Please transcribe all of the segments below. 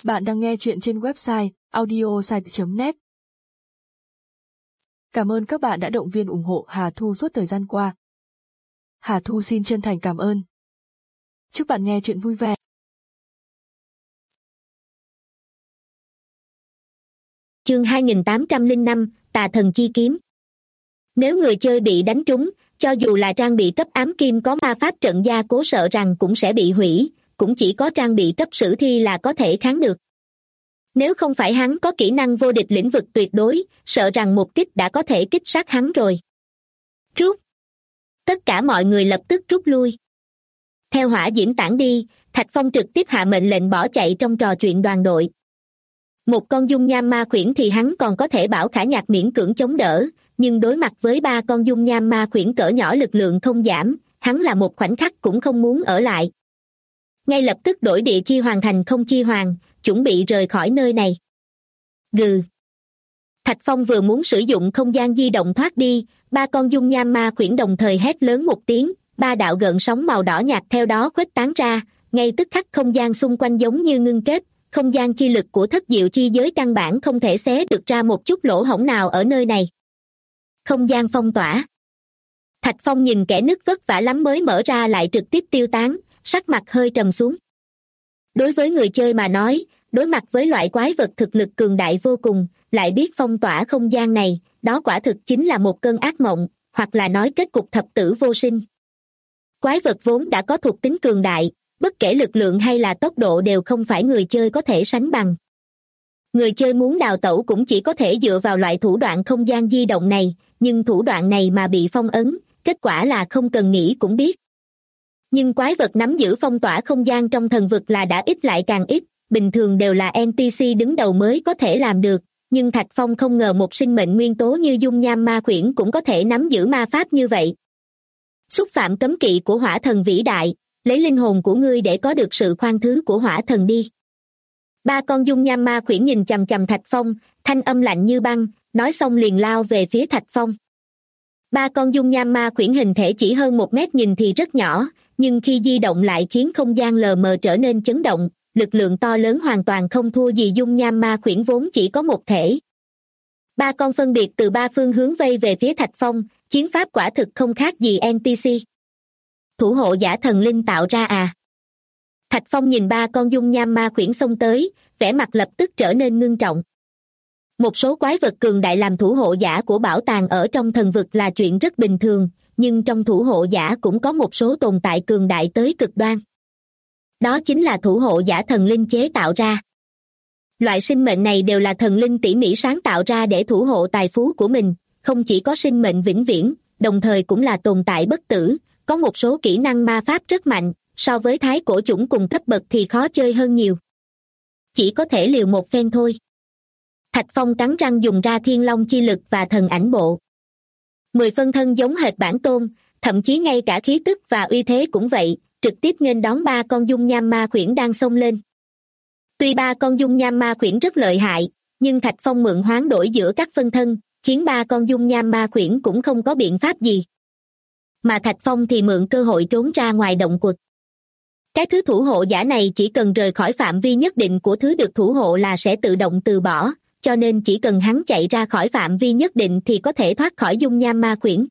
Bạn đang nghe chuyện trên website audiosite.net. Cảm ơn các bạn đã động viên ủng hộ Hà Thu suốt thời gian qua. Hà Thu xin chân thành cảm ơn. Chúc bạn nghe chuyện vui vẻ. Chương 2805, Tà thần chi kiếm. Nếu người chơi bị đánh trúng, cho dù là trang bị cấp ám kim có ma pháp trận gia cố sợ rằng cũng sẽ bị hủy, cũng chỉ có trang bị cấp sử thi là có thể kháng được. Nếu không phải hắn có kỹ năng vô địch lĩnh vực tuyệt đối, sợ rằng một kích đã có thể kích sát hắn rồi. Rút. Tất cả mọi người lập tức rút lui. Theo hỏa diễm tản đi, Thạch Phong trực tiếp hạ mệnh lệnh bỏ chạy trong trò chuyện đoàn đội. Một con dung nham ma khuyển thì hắn còn có thể bảo khả nhạc miễn cưỡng chống đỡ, nhưng đối mặt với 3 con dung nham ma khuyển cỡ nhỏ lực lượng không giảm, hắn là một khoảnh khắc cũng không muốn ở lại. Ngay lập tức đổi địa chi hoàn thành không chi hoàn, chuẩn bị rời khỏi nơi này. Gừ. Thạch Phong vừa muốn sử dụng không gian di động thoát đi, 3 con dung nham ma khuyển đồng thời hét lớn một tiếng, 3 đạo gợn sóng màu đỏ nhạt theo đó khuếch tán ra, ngay tức khắc không gian xung quanh giống như ngưng kết, không gian chi lực của thất diệu chi giới căn bản không thể xé được ra một chút lỗ hổng nào ở nơi này. Không gian phong tỏa. Thạch Phong nhìn kẻ nứt vất vả lắm mới mở ra lại trực tiếp tiêu tán, sắc mặt hơi trầm xuống. Đối với người chơi mà nói, đối mặt với loại quái vật thực lực cường đại vô cùng, lại biết phong tỏa không gian này, đó quả thực chính là một cơn ác mộng, hoặc là nói kết cục thập tử vô sinh. Quái vật vốn đã có thuộc tính cường đại, bất kể lực lượng hay là tốc độ đều không phải người chơi có thể sánh bằng. Người chơi muốn đào tẩu cũng chỉ có thể dựa vào loại thủ đoạn không gian di động này, nhưng thủ đoạn này mà bị phong ấn, kết quả là không cần nghĩ cũng biết. Nhưng quái vật nắm giữ phong tỏa không gian trong thần vực là đã ít lại càng ít, bình thường đều là NPC đứng đầu mới có thể làm được, nhưng Thạch Phong không ngờ một sinh mệnh nguyên tố như dung nham ma khuyển cũng có thể nắm giữ ma pháp như vậy. Xúc phạm cấm kỵ của hỏa thần vĩ đại, lấy linh hồn của ngươi để có được sự khoan thứ của hỏa thần đi. 3 con dung nham ma khuyển nhìn chằm chằm Thạch Phong, thanh âm lạnh như băng, nói xong liền lao về phía Thạch Phong. 3 con dung nham ma khuyển hình thể chỉ hơn 1 mét nhìn thì rất nhỏ, nhưng khi di động lại khiến không gian lờ mờ trở nên chấn động, lực lượng to lớn hoàn toàn không thua gì dung nham ma khuyển vốn chỉ có một thể. 3 con phân biệt từ 3 phương hướng vây về phía Thạch Phong, chiến pháp quả thực không khác gì NPC. Thủ hộ giả thần linh tạo ra à? Thạch Phong nhìn 3 con dung nham ma khuyển xông tới, vẻ mặt lập tức trở nên ngưng trọng. Một số quái vật cường đại làm thủ hộ giả của bảo tàng ở trong thần vực là chuyện rất bình thường, nhưng trong thủ hộ giả cũng có một số tồn tại cường đại tới cực đoan. Đó chính là thủ hộ giả thần linh chế tạo ra. Loại sinh mệnh này đều là thần linh tỉ mỉ sáng tạo ra để thủ hộ tài phú của mình, không chỉ có sinh mệnh vĩnh viễn, đồng thời cũng là tồn tại bất tử, có một số kỹ năng ma pháp rất mạnh, so với thái cổ chủng cùng cấp bậc thì khó chơi hơn nhiều. Chỉ có thể liều một phen thôi. Thạch Phong cắn răng dùng ra thiên long chi lực và thần ảnh bộ. 10 phân thân giống hệt bản tôn, thậm chí ngay cả khí tức và uy thế cũng vậy, trực tiếp nghênh đón 3 con dung nham ma khuyển đang xông lên. Tuy 3 con dung nham ma khuyển rất lợi hại, nhưng Thạch Phong mượn hoán đổi giữa các phân thân, khiến 3 con dung nham ma khuyển cũng không có biện pháp gì. Mà Thạch Phong thì mượn cơ hội trốn ra ngoài động quật. Cái thứ thủ hộ giả này chỉ cần rời khỏi phạm vi nhất định của thứ được thủ hộ là sẽ tự động từ bỏ, cho nên chỉ cần hắn chạy ra khỏi phạm vi nhất định thì có thể thoát khỏi dung nham ma khuyển.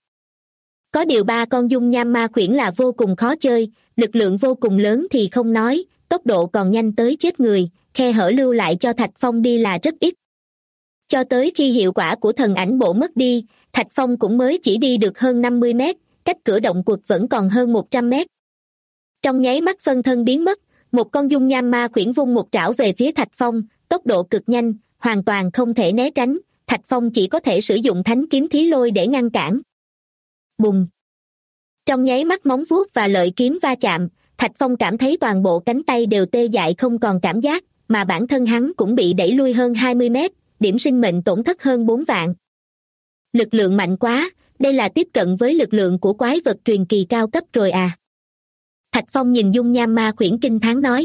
Có điều 3 con dung nham ma khuyển là vô cùng khó chơi, lực lượng vô cùng lớn thì không nói, tốc độ còn nhanh tới chết người, khe hở lưu lại cho Thạch Phong đi là rất ít. Cho tới khi hiệu quả của thần ảnh bộ mất đi, Thạch Phong cũng mới chỉ đi được hơn 50 mét, cách cửa động quật vẫn còn hơn 100 mét. Trong nháy mắt phân thân biến mất, một con dung nham ma khuyển vung một trảo về phía Thạch Phong, tốc độ cực nhanh, hoàn toàn không thể né tránh, Thạch Phong chỉ có thể sử dụng thánh kiếm thí lôi để ngăn cản. Bùng! Trong nháy mắt móng vuốt và lợi kiếm va chạm, Thạch Phong cảm thấy toàn bộ cánh tay đều tê dại không còn cảm giác, mà bản thân hắn cũng bị đẩy lui hơn 20 mét, điểm sinh mệnh tổn thất hơn 4 vạn. Lực lượng mạnh quá, đây là tiếp cận với lực lượng của quái vật truyền kỳ cao cấp rồi à. Thạch Phong nhìn dung nham ma khuyển kinh thán nói.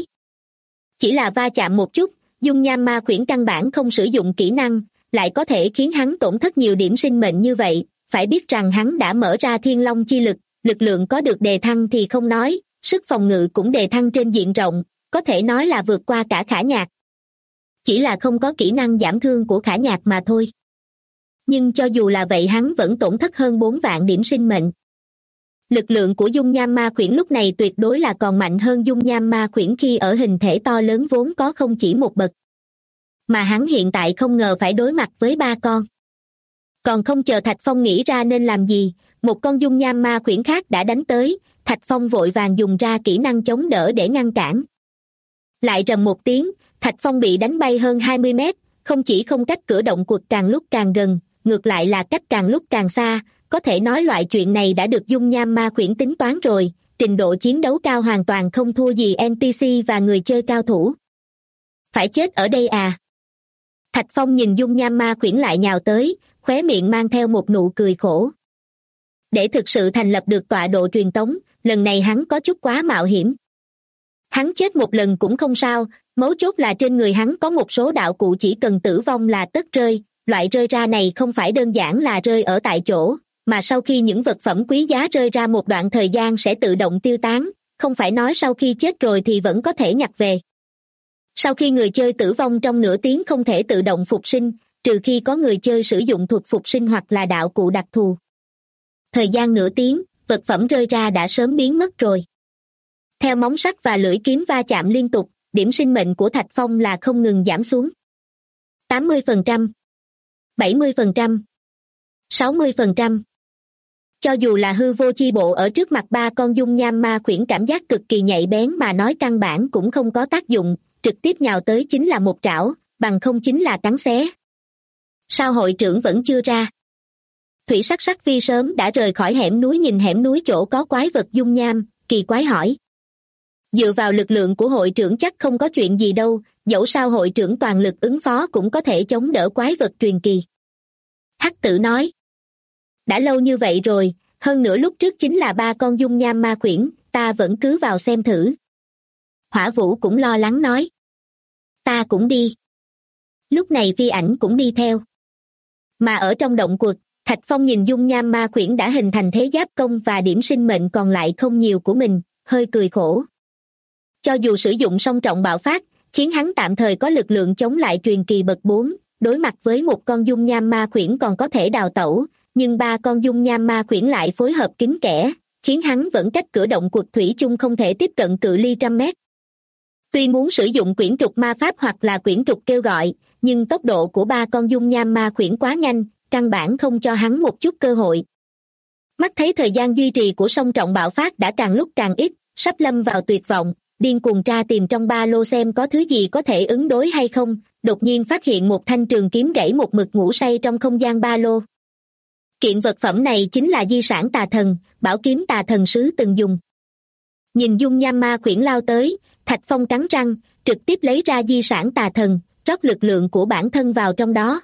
Chỉ là va chạm một chút, dung nham ma khuyển căn bản không sử dụng kỹ năng, lại có thể khiến hắn tổn thất nhiều điểm sinh mệnh như vậy, phải biết rằng hắn đã mở ra thiên long chi lực, lực lượng có được đề thăng thì không nói, sức phòng ngự cũng đề thăng trên diện rộng, có thể nói là vượt qua cả khả nhạc. chỉ là không có kỹ năng giảm thương của Khả Nhạc mà thôi. Nhưng cho dù là vậy hắn vẫn tổn thất hơn 4 vạn điểm sinh mệnh. Lực lượng của dung nham ma khuyển lúc này tuyệt đối là còn mạnh hơn dung nham ma khuyển khi ở hình thể to lớn vốn có không chỉ một bậc. Mà hắn hiện tại không ngờ phải đối mặt với 3 con. Còn không chờ Thạch Phong nghĩ ra nên làm gì, một con dung nham ma khuyển khác đã đánh tới, Thạch Phong vội vàng dùng ra kỹ năng chống đỡ để ngăn cản. Lại rầm một tiếng, Thạch Phong bị đánh bay hơn 20 mét, không chỉ không cách cửa động quật càng lúc càng gần, ngược lại là cách càng lúc càng xa, có thể nói loại chuyện này đã được dung nham ma khuyển tính toán rồi, trình độ chiến đấu cao hoàn toàn không thua gì NPC và người chơi cao thủ. Phải chết ở đây à? Thạch Phong nhìn dung nham ma khuyển lại nhào tới, khóe miệng mang theo một nụ cười khổ. Để thực sự thành lập được tọa độ truyền tống, lần này hắn có chút quá mạo hiểm. Hắn chết một lần cũng không sao, mấu chốt là trên người hắn có một số đạo cụ chỉ cần tử vong là tất rơi, loại rơi ra này không phải đơn giản là rơi ở tại chỗ, mà sau khi những vật phẩm quý giá rơi ra một đoạn thời gian sẽ tự động tiêu tán, không phải nói sau khi chết rồi thì vẫn có thể nhặt về. Sau khi người chơi tử vong trong nửa tiếng không thể tự động phục sinh, trừ khi có người chơi sử dụng thuật phục sinh hoặc là đạo cụ đặc thù. Thời gian nửa tiếng, vật phẩm rơi ra đã sớm biến mất rồi. Theo móng sắt và lưỡi kiếm va chạm liên tục, điểm sinh mệnh của Thạch Phong là không ngừng giảm xuống. 80%, 70%, 60%. Cho dù là hư vô chi bộ ở trước mặt 3 con dung nham ma khuyển cảm giác cực kỳ nhạy bén mà nói căn bản cũng không có tác dụng, trực tiếp nhào tới chính là một trảo, bằng không chính là cắn xé. Sao hội trưởng vẫn chưa ra? Thủy Sắc Sắc Vi sớm đã rời khỏi hẻm núi nhìn hẻm núi chỗ có quái vật dung nham, kỳ quái hỏi. Dựa vào lực lượng của hội trưởng chắc không có chuyện gì đâu, dẫu sao hội trưởng toàn lực ứng phó cũng có thể chống đỡ quái vật truyền kỳ. Hắc Tử nói. Đã lâu như vậy rồi, hơn nữa lúc trước chính là 3 con dung nham ma khuyển, ta vẫn cứ vào xem thử. Hỏa Vũ cũng lo lắng nói. Ta cũng đi. Lúc này Phi Ảnh cũng đi theo. Mà ở trong động quật, Thạch Phong nhìn dung nham ma khuyển đã hình thành thế giáp công và điểm sinh mệnh còn lại không nhiều của mình, hơi cười khổ. Cho dù sử dụng song trọng bạo phát, khiến hắn tạm thời có lực lượng chống lại truyền kỳ bậc 4, đối mặt với một con dung nham ma khuyển còn có thể đào tẩu, nhưng 3 con dung nham ma khuyển lại phối hợp kín kẽ, khiến hắn vẫn cách cửa động quật thủy chung không thể tiếp cận cự ly trăm mét. Tuy muốn sử dụng quyển trục ma pháp hoặc là quyển trục kêu gọi, nhưng tốc độ của 3 con dung nham ma khuyển quá nhanh, căn bản không cho hắn một chút cơ hội. Mắt thấy thời gian duy trì của song trọng bạo phát đã càng lúc càng ít, sắp lâm vào tuyệt vọng, điên cuồng tra tìm trong ba lô xem có thứ gì có thể ứng đối hay không, đột nhiên phát hiện một thanh trường kiếm gãy một mực ngủ say trong không gian ba lô. Kiện vật phẩm này chính là di sản tà thần, bảo kiếm tà thần sứ từng dùng. Nhìn dung nham ma khuyển lao tới, Thạch Phong cắn răng, trực tiếp lấy ra di sản tà thần, rót lực lượng của bản thân vào trong đó.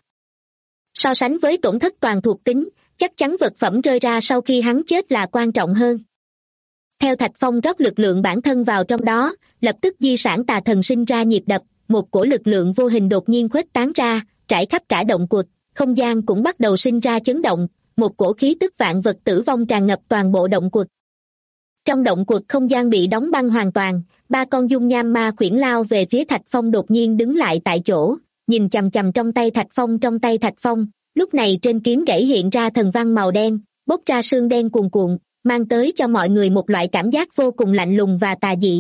So sánh với tổn thất toàn thuộc tính, chắc chắn vật phẩm rơi ra sau khi hắn chết là quan trọng hơn. Theo Thạch Phong rót lực lượng bản thân vào trong đó, lập tức di sản tà thần sinh ra nhịp đập, một cổ lực lượng vô hình đột nhiên khuếch tán ra, trải khắp cả động quật, không gian cũng bắt đầu sinh ra chấn động, một cổ khí tức vạn vật tử vong tràn ngập toàn bộ động quật. Trong động quật không gian bị đóng băng hoàn toàn, 3 con dung nham ma khuyển lao về phía Thạch Phong đột nhiên đứng lại tại chỗ, nhìn chằm chằm trong tay Thạch Phong, lúc này trên kiếm gãy hiện ra thần văn màu đen, bốc ra sương đen cuồn cuộn, mang tới cho mọi người một loại cảm giác vô cùng lạnh lùng và tà dị.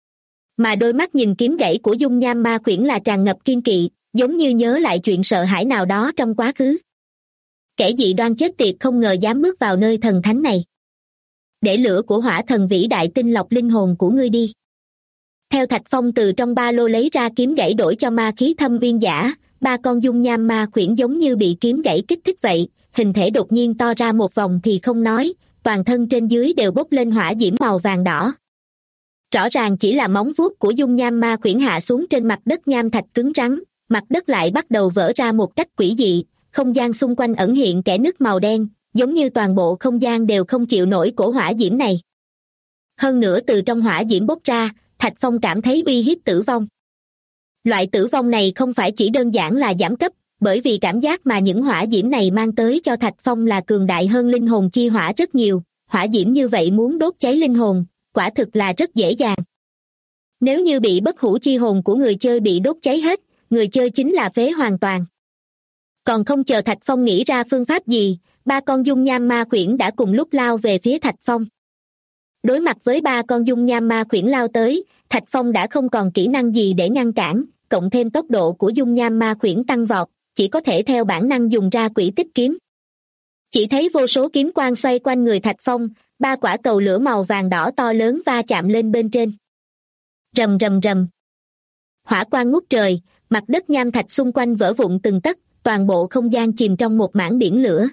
Mà đôi mắt nhìn kiếm gãy của dung nham ma khuyển là tràn ngập kiên kỵ, giống như nhớ lại chuyện sợ hãi nào đó trong quá khứ. Kẻ dị đoan chết tiệt không ngờ dám bước vào nơi thần thánh này. Để lửa của hỏa thần vĩ đại tinh lọc linh hồn của ngươi đi. Theo Thạch Phong từ trong ba lô lấy ra kiếm gãy đổi cho ma khí thâm viên giả, 3 con dung nham ma khuyển giống như bị kiếm gãy kích thích vậy, hình thể đột nhiên to ra một vòng thì không nói, toàn thân trên dưới đều bốc lên hỏa diễm màu vàng đỏ. Rõ ràng chỉ là móng vuốt của dung nham ma khuyển hạ xuống trên mặt đất nham thạch cứng rắn, mặt đất lại bắt đầu vỡ ra một cách quỷ dị, không gian xung quanh ẩn hiện kẽ nứt màu đen, giống như toàn bộ không gian đều không chịu nổi cổ hỏa diễm này. Hơn nữa từ trong hỏa diễm bốc ra, Thạch Phong cảm thấy uy hiếp tử vong. Loại tử vong này không phải chỉ đơn giản là giảm cấp, bởi vì cảm giác mà những hỏa diễm này mang tới cho Thạch Phong là cường đại hơn linh hồn chi hỏa rất nhiều, hỏa diễm như vậy muốn đốt cháy linh hồn, quả thực là rất dễ dàng. Nếu như bị bất hủ chi hồn của người chơi bị đốt cháy hết, người chơi chính là phế hoàn toàn. Còn không chờ Thạch Phong nghĩ ra phương pháp gì, ba con dung nham ma khuyển đã cùng lúc lao về phía Thạch Phong. Đối mặt với ba con dung nham ma khuyển lao tới, Thạch Phong đã không còn kỹ năng gì để ngăn cản, cộng thêm tốc độ của dung nham ma khuyển tăng vọt, chỉ có thể theo bản năng dùng ra quỷ tích kiếm. Chỉ thấy vô số kiếm quang xoay quanh người Thạch Phong, ba quả cầu lửa màu vàng đỏ to lớn va chạm lên bên trên. Rầm rầm rầm. Hỏa quang ngút trời, mặt đất nham thạch xung quanh vỡ vụn từng tấc, toàn bộ không gian chìm trong một mảng biển lửa.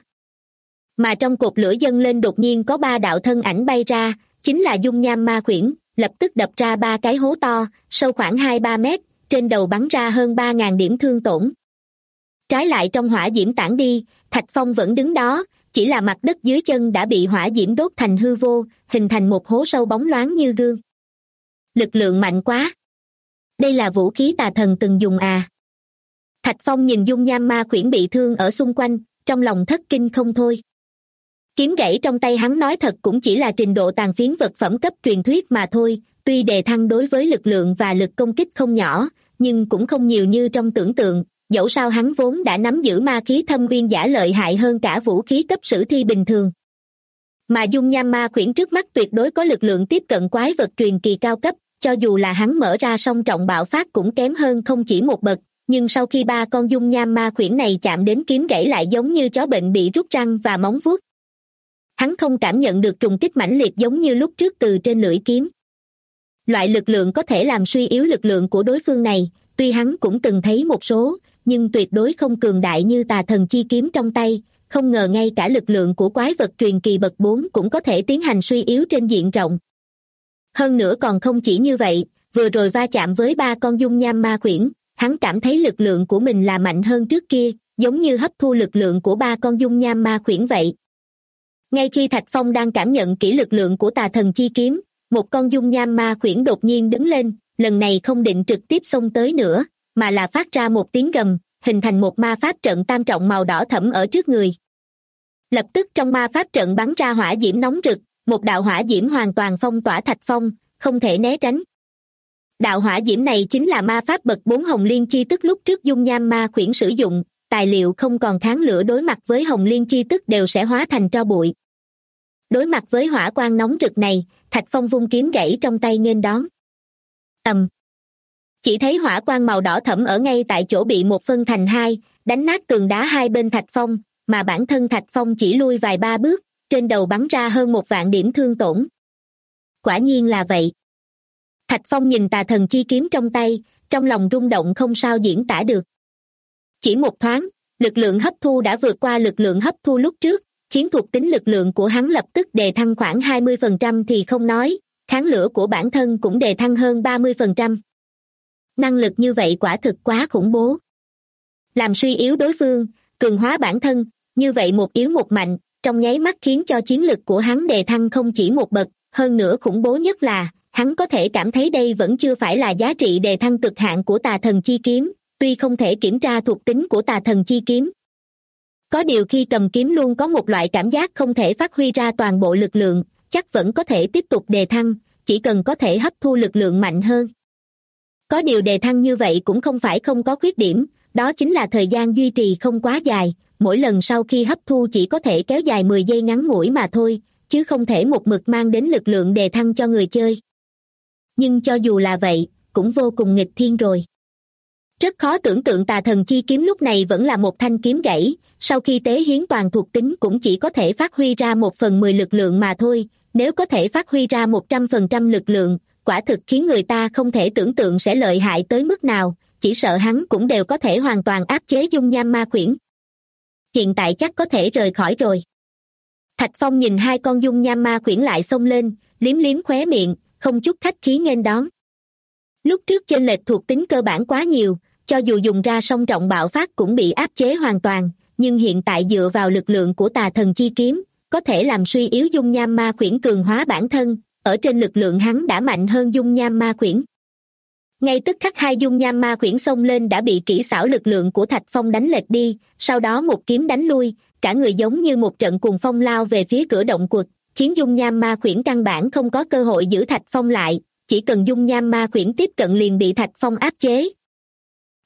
Mà trong cột lửa dâng lên đột nhiên có ba đạo thân ảnh bay ra, chính là dung nham ma khuyển, lập tức đập ra ba cái hố to, sâu khoảng 2-3 mét, trên đầu bắn ra hơn 3.000 điểm thương tổn. Trái lại trong hỏa diễm tản đi, Thạch Phong vẫn đứng đó, chỉ là mặt đất dưới chân đã bị hỏa diễm đốt thành hư vô, hình thành một hố sâu bóng loáng như gương. Lực lượng mạnh quá. Đây là vũ khí tà thần từng dùng à? Thạch Phong nhìn dung nham ma khuyển bị thương ở xung quanh, trong lòng thất kinh không thôi. Kiếm gãy trong tay hắn nói thật cũng chỉ là trình độ tàn phiến vật phẩm cấp truyền thuyết mà thôi, tuy đề thăng đối với lực lượng và lực công kích không nhỏ, nhưng cũng không nhiều như trong tưởng tượng, dẫu sao hắn vốn đã nắm giữ ma khí thâm uyên giả lợi hại hơn cả vũ khí cấp sử thi bình thường. Mà dung nham ma khuyển trước mắt tuyệt đối có lực lượng tiếp cận quái vật truyền kỳ cao cấp, cho dù là hắn mở ra song trọng bạo phát cũng kém hơn không chỉ một bậc, nhưng sau khi ba con dung nham ma khuyển này chạm đến kiếm gãy lại giống như chó bệnh bị rút răng và móng vuốt. Hắn không cảm nhận được trùng kích mãnh liệt giống như lúc trước từ trên lưỡi kiếm. Loại lực lượng có thể làm suy yếu lực lượng của đối phương này, tuy hắn cũng từng thấy một số, nhưng tuyệt đối không cường đại như tà thần chi kiếm trong tay, không ngờ ngay cả lực lượng của quái vật truyền kỳ bậc 4 cũng có thể tiến hành suy yếu trên diện rộng. Hơn nữa còn không chỉ như vậy, vừa rồi va chạm với ba con dung nham ma khuyển, hắn cảm thấy lực lượng của mình là mạnh hơn trước kia, giống như hấp thu lực lượng của ba con dung nham ma khuyển vậy. Ngay khi Thạch Phong đang cảm nhận kỹ lực lượng của tà thần chi kiếm, một con dung nham ma khuyển đột nhiên đứng lên, lần này không định trực tiếp xông tới nữa, mà là phát ra một tiếng gầm, hình thành một ma pháp trận tam trọng màu đỏ thẫm ở trước người. Lập tức trong ma pháp trận bắn ra hỏa diễm nóng rực, một đạo hỏa diễm hoàn toàn phong tỏa Thạch Phong, không thể né tránh. Đạo hỏa diễm này chính là ma pháp bậc 4 Hồng Liên Chi Tức lúc trước dung nham ma khuyển sử dụng, tài liệu không còn kháng lửa đối mặt với Hồng Liên Chi Tức đều sẽ hóa thành tro bụi. Đối mặt với hỏa quang nóng rực này, Thạch Phong vung kiếm gãy trong tay nghênh đón. Chỉ thấy hỏa quang màu đỏ thẫm ở ngay tại chỗ bị một phân thành hai, đánh nát tường đá hai bên Thạch Phong, mà bản thân Thạch Phong chỉ lui vài ba bước, trên đầu bắn ra hơn 1.000 điểm thương tổn. Quả nhiên là vậy. Thạch Phong nhìn tà thần chi kiếm trong tay, trong lòng rung động không sao diễn tả được. Chỉ một thoáng, lực lượng hấp thu đã vượt qua lực lượng hấp thu lúc trước, khiến thuộc tính lực lượng của hắn lập tức đề thăng khoảng 20% thì không nói, kháng lửa của bản thân cũng đề thăng hơn 30%. Năng lực như vậy quả thực quá khủng bố. Làm suy yếu đối phương, cường hóa bản thân, như vậy một yếu một mạnh, trong nháy mắt khiến cho chiến lực của hắn đề thăng không chỉ một bậc, hơn nữa khủng bố nhất là, hắn có thể cảm thấy đây vẫn chưa phải là giá trị đề thăng cực hạn của tà thần chi kiếm, tuy không thể kiểm tra thuộc tính của tà thần chi kiếm. Có điều khi cầm kiếm luôn có một loại cảm giác không thể phát huy ra toàn bộ lực lượng, chắc vẫn có thể tiếp tục đề thăng, chỉ cần có thể hấp thu lực lượng mạnh hơn. Có điều đề thăng như vậy cũng không phải không có khuyết điểm, đó chính là thời gian duy trì không quá dài, mỗi lần sau khi hấp thu chỉ có thể kéo dài 10 giây ngắn ngủi mà thôi, chứ không thể một mực mang đến lực lượng đề thăng cho người chơi. Nhưng cho dù là vậy, cũng vô cùng nghịch thiên rồi. Rất khó tưởng tượng tà thần chi kiếm lúc này vẫn là một thanh kiếm gãy, sau khi tế hiến toàn thuộc tính cũng chỉ có thể phát huy ra 1/10 lực lượng mà thôi, nếu có thể phát huy ra 100% lực lượng, quả thực khiến người ta không thể tưởng tượng sẽ lợi hại tới mức nào, chỉ sợ hắn cũng đều có thể hoàn toàn áp chế dung nham ma khuyển. Hiện tại chắc có thể rời khỏi rồi. Thạch Phong nhìn hai con dung nham ma khuyển lại xông lên, liếm liếm khóe miệng, không chút khách khí nghênh đón. Lúc trước chênh lệch thuộc tính cơ bản quá nhiều, cho dù dùng ra song trọng bạo phát cũng bị áp chế hoàn toàn, nhưng hiện tại dựa vào lực lượng của tà thần chi kiếm, có thể làm suy yếu dung nham ma khuyển cường hóa bản thân, ở trên lực lượng hắn đã mạnh hơn dung nham ma khuyển. Ngay tức khắc hai dung nham ma khuyển xông lên đã bị kỹ xảo lực lượng của Thạch Phong đánh lệch đi, sau đó một kiếm đánh lui, cả người giống như một trận cuồng phong lao về phía cửa động quật, khiến dung nham ma khuyển căn bản không có cơ hội giữ Thạch Phong lại, chỉ cần dung nham ma khuyển tiếp cận liền bị Thạch Phong áp chế.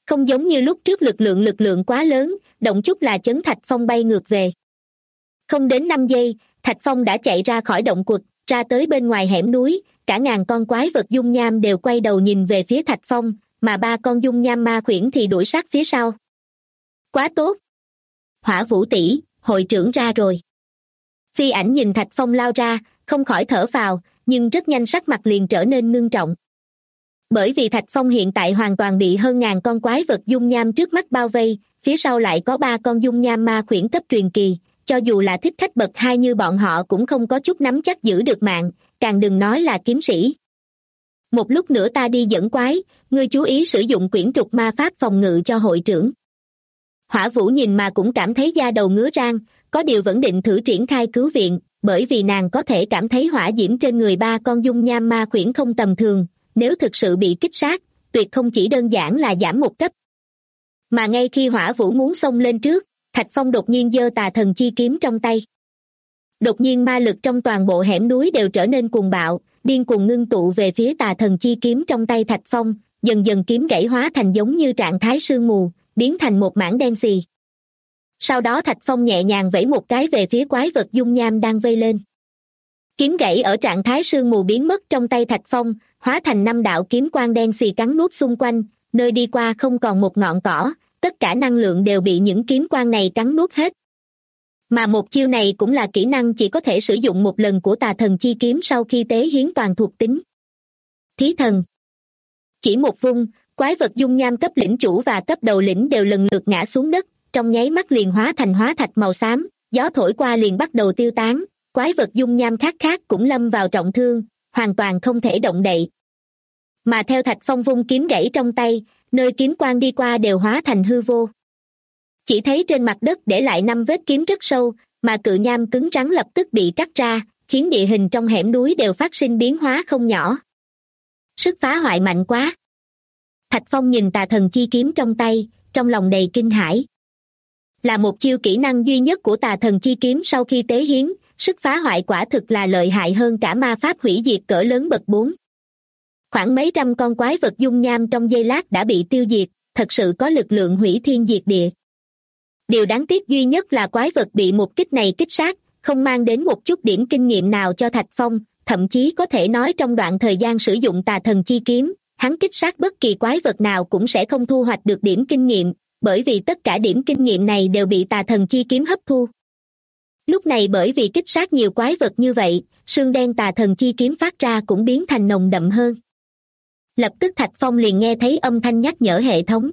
Không giống như lúc trước lực lượng quá lớn, động chút là chấn Thạch Phong bay ngược về. Không đến 5 giây, Thạch Phong đã chạy ra khỏi động quật, ra tới bên ngoài hẻm núi, cả ngàn con quái vật dung nham đều quay đầu nhìn về phía Thạch Phong, mà 3 con dung nham ma khuyển thì đuổi sát phía sau. Quá tốt! Hỏa Vũ tỷ, hội trưởng ra rồi. Phi Ảnh nhìn Thạch Phong lao ra, không khỏi thở phào, nhưng rất nhanh sắc mặt liền trở nên ngưng trọng. Bởi vì Thạch Phong hiện tại hoàn toàn bị hơn ngàn con quái vật dung nham trước mắt bao vây, phía sau lại có 3 con dung nham ma khuyển cấp truyền kỳ, cho dù là thích khách bậc 2 như bọn họ cũng không có chút nắm chắc giữ được mạng, càng đừng nói là kiếm sĩ. Một lúc nữa ta đi dẫn quái, ngươi chú ý sử dụng quyển trục ma pháp phòng ngự cho hội trưởng. Hỏa Vũ nhìn mà cũng cảm thấy da đầu ngứa rang, có điều vẫn định thử triển khai cứu viện, bởi vì nàng có thể cảm thấy hỏa diễm trên người 3 con dung nham ma khuyển không tầm thường, nếu thực sự bị kích sát, tuyệt không chỉ đơn giản là giảm một cấp. Mà ngay khi Hỏa Vũ muốn xông lên trước, Thạch Phong đột nhiên giơ tà thần chi kiếm trong tay. Đột nhiên ma lực trong toàn bộ hẻm núi đều trở nên cuồng bạo, điên cuồng ngưng tụ về phía tà thần chi kiếm trong tay Thạch Phong, dần dần kiếm gãy hóa thành giống như trạng thái sương mù, biến thành một mảng đen xì. Sau đó Thạch Phong nhẹ nhàng vẫy một cái về phía quái vật dung nham đang vây lên. Kiếm gãy ở trạng thái sương mù biến mất trong tay Thạch Phong, hóa thành 5 đạo kiếm quang đen xì cắn nuốt xung quanh, nơi đi qua không còn một ngọn cỏ, tất cả năng lượng đều bị những kiếm quang này cắn nuốt hết. Mà một chiêu này cũng là kỹ năng chỉ có thể sử dụng một lần của tà thần chi kiếm sau khi tế hiến toàn thuộc tính. Thí thần. Chỉ một vung, quái vật dung nham cấp lĩnh chủ và cấp đầu lĩnh đều lần lượt ngã xuống đất, trong nháy mắt liền hóa thành hóa thạch màu xám, gió thổi qua liền bắt đầu tiêu tán, quái vật dung nham khác cũng lâm vào trọng thương, hoàn toàn không thể động đậy. Mà theo Thạch Phong vung kiếm gãy trong tay, nơi kiếm quang đi qua đều hóa thành hư vô. Chỉ thấy trên mặt đất để lại 5 vết kiếm rất sâu, mà cự nham cứng rắn lập tức bị cắt ra, khiến địa hình trong hẻm núi đều phát sinh biến hóa không nhỏ. Sức phá hoại mạnh quá. Thạch Phong nhìn tà thần chi kiếm trong tay, trong lòng đầy kinh hãi. Là một chiêu kỹ năng duy nhất của tà thần chi kiếm sau khi tế hiến, sức phá hoại quả thực là lợi hại hơn cả ma pháp hủy diệt cỡ lớn bậc 4. Khoảng mấy trăm con quái vật dung nham trong giây lát đã bị tiêu diệt, thật sự có lực lượng hủy thiên diệt địa. Điều đáng tiếc duy nhất là quái vật bị một kích này kích sát, không mang đến một chút điểm kinh nghiệm nào cho Thạch Phong, thậm chí có thể nói trong đoạn thời gian sử dụng tà thần chi kiếm, hắn kích sát bất kỳ quái vật nào cũng sẽ không thu hoạch được điểm kinh nghiệm, bởi vì tất cả điểm kinh nghiệm này đều bị tà thần chi kiếm hấp thu. Lúc này bởi vì kích sát nhiều quái vật như vậy, sương đen tà thần chi kiếm phát ra cũng biến thành nồng đậm hơn. Lập tức Thạch Phong liền nghe thấy âm thanh nhắc nhở hệ thống.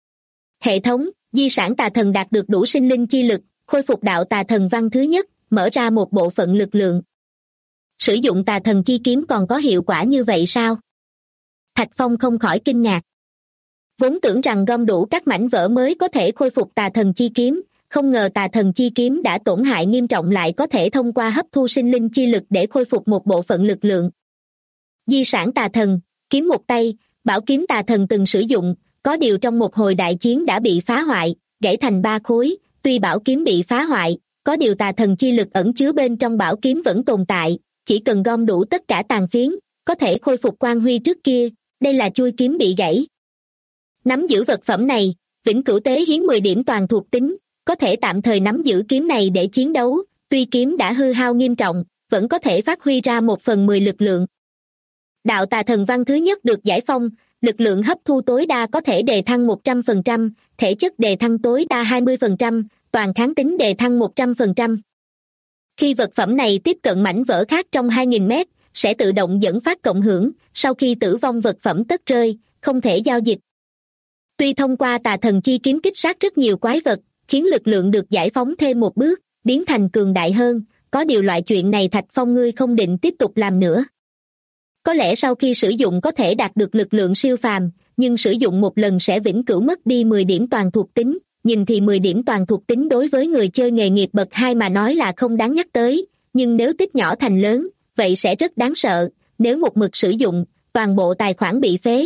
Hệ thống, di sản tà thần đạt được đủ sinh linh chi lực, khôi phục đạo tà thần văn thứ nhất, mở ra một bộ phận lực lượng. Sử dụng tà thần chi kiếm còn có hiệu quả như vậy sao? Thạch Phong không khỏi kinh ngạc. Vốn tưởng rằng gom đủ các mảnh vỡ mới có thể khôi phục tà thần chi kiếm, không ngờ tà thần chi kiếm đã tổn hại nghiêm trọng lại có thể thông qua hấp thu sinh linh chi lực để khôi phục một bộ phận lực lượng. Di sản tà thần, kiếm một tay, bảo kiếm tà thần từng sử dụng, có điều trong một hồi đại chiến đã bị phá hoại, gãy thành 3 khối, tuy bảo kiếm bị phá hoại, có điều tà thần chi lực ẩn chứa bên trong bảo kiếm vẫn tồn tại, chỉ cần gom đủ tất cả tàn phiến, có thể khôi phục quang huy trước kia, đây là chuôi kiếm bị gãy. Nắm giữ vật phẩm này, vĩnh cửu tế hiến 10 điểm toàn thuộc tính, có thể tạm thời nắm giữ kiếm này để chiến đấu, tuy kiếm đã hư hao nghiêm trọng, vẫn có thể phát huy ra 1/10 lực lượng. Đạo tà thần văn thứ nhất được giải phong, lực lượng hấp thu tối đa có thể đề thăng 100%, thể chất đề thăng tối đa 20%, toàn kháng tính đề thăng 100%. Khi vật phẩm này tiếp cận mảnh vỡ khác trong 2.000 mét, sẽ tự động dẫn phát cộng hưởng, sau khi tử vong vật phẩm tất rơi, không thể giao dịch. Tuy thông qua tà thần chi kiếm kích sát rất nhiều quái vật, khiến lực lượng được giải phóng thêm một bước, biến thành cường đại hơn, có điều loại chuyện này Thạch Phong ngươi không định tiếp tục làm nữa. Có lẽ sau khi sử dụng có thể đạt được lực lượng siêu phàm, nhưng sử dụng một lần sẽ vĩnh cửu mất đi 10 điểm toàn thuộc tính, nhìn thì 10 điểm toàn thuộc tính đối với người chơi nghề nghiệp bậc 2 mà nói là không đáng nhắc tới, nhưng nếu tích nhỏ thành lớn, vậy sẽ rất đáng sợ, nếu một mực sử dụng, toàn bộ tài khoản bị phế.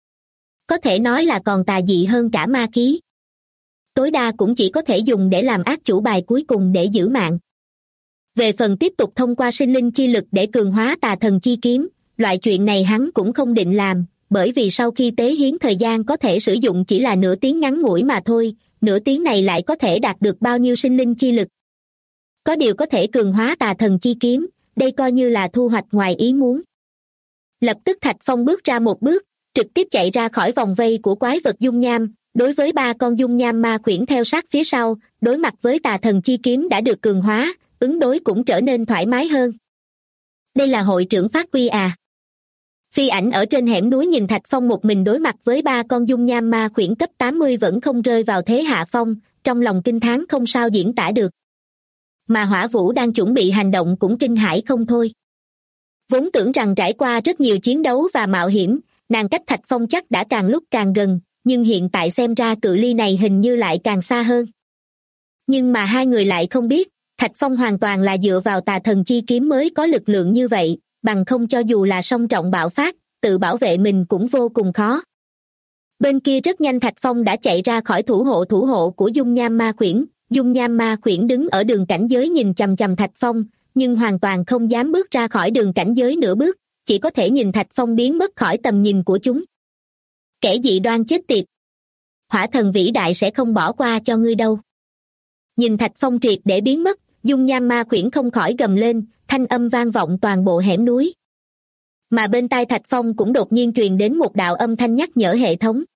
Có thể nói là còn tà dị hơn cả ma khí. Tối đa cũng chỉ có thể dùng để làm ác chủ bài cuối cùng để giữ mạng. Về phần tiếp tục thông qua sinh linh chi lực để cường hóa tà thần chi kiếm, loại chuyện này hắn cũng không định làm, bởi vì sau khi tế hiến thời gian có thể sử dụng chỉ là nửa tiếng ngắn ngủi mà thôi, nửa tiếng này lại có thể đạt được bao nhiêu sinh linh chi lực. Có điều có thể cường hóa tà thần chi kiếm, đây coi như là thu hoạch ngoài ý muốn. Lập tức Thạch Phong bước ra một bước, trực tiếp chạy ra khỏi vòng vây của quái vật dung nham, đối với 3 con dung nham ma khuyển theo sát phía sau, đối mặt với tà thần chi kiếm đã được cường hóa, ứng đối cũng trở nên thoải mái hơn. Đây là hội trưởng phát huy à? Phi Ảnh ở trên hẻm núi nhìn Thạch Phong một mình đối mặt với 3 con dung nham ma khuyển cấp 80 vẫn không rơi vào thế hạ phong, trong lòng kinh thán không sao diễn tả được. Mà Hỏa Vũ đang chuẩn bị hành động cũng kinh hãi không thôi. Vốn tưởng rằng trải qua rất nhiều chiến đấu và mạo hiểm, nàng cách Thạch Phong chắc đã càng lúc càng gần, nhưng hiện tại xem ra cự ly này hình như lại càng xa hơn. Nhưng mà hai người lại không biết, Thạch Phong hoàn toàn là dựa vào tà thần chi kiếm mới có lực lượng như vậy, bằng không cho dù là song trọng bạo phát, tự bảo vệ mình cũng vô cùng khó. Bên kia rất nhanh Thạch Phong đã chạy ra khỏi thủ hộ của dung nham ma khuyển. Dung nham ma khuyển đứng ở đường cảnh giới nhìn chằm chằm Thạch Phong, nhưng hoàn toàn không dám bước ra khỏi đường cảnh giới nửa bước, chỉ có thể nhìn Thạch Phong biến mất khỏi tầm nhìn của chúng. Kẻ dị đoan chết tiệt! Hỏa thần vĩ đại sẽ không bỏ qua cho ngươi đâu. Nhìn Thạch Phong triệt để biến mất, dung nham ma khuyển không khỏi gầm lên, thanh âm vang vọng toàn bộ hẻm núi. Mà bên tai Thạch Phong cũng đột nhiên truyền đến một đạo âm thanh nhắc nhở hệ thống.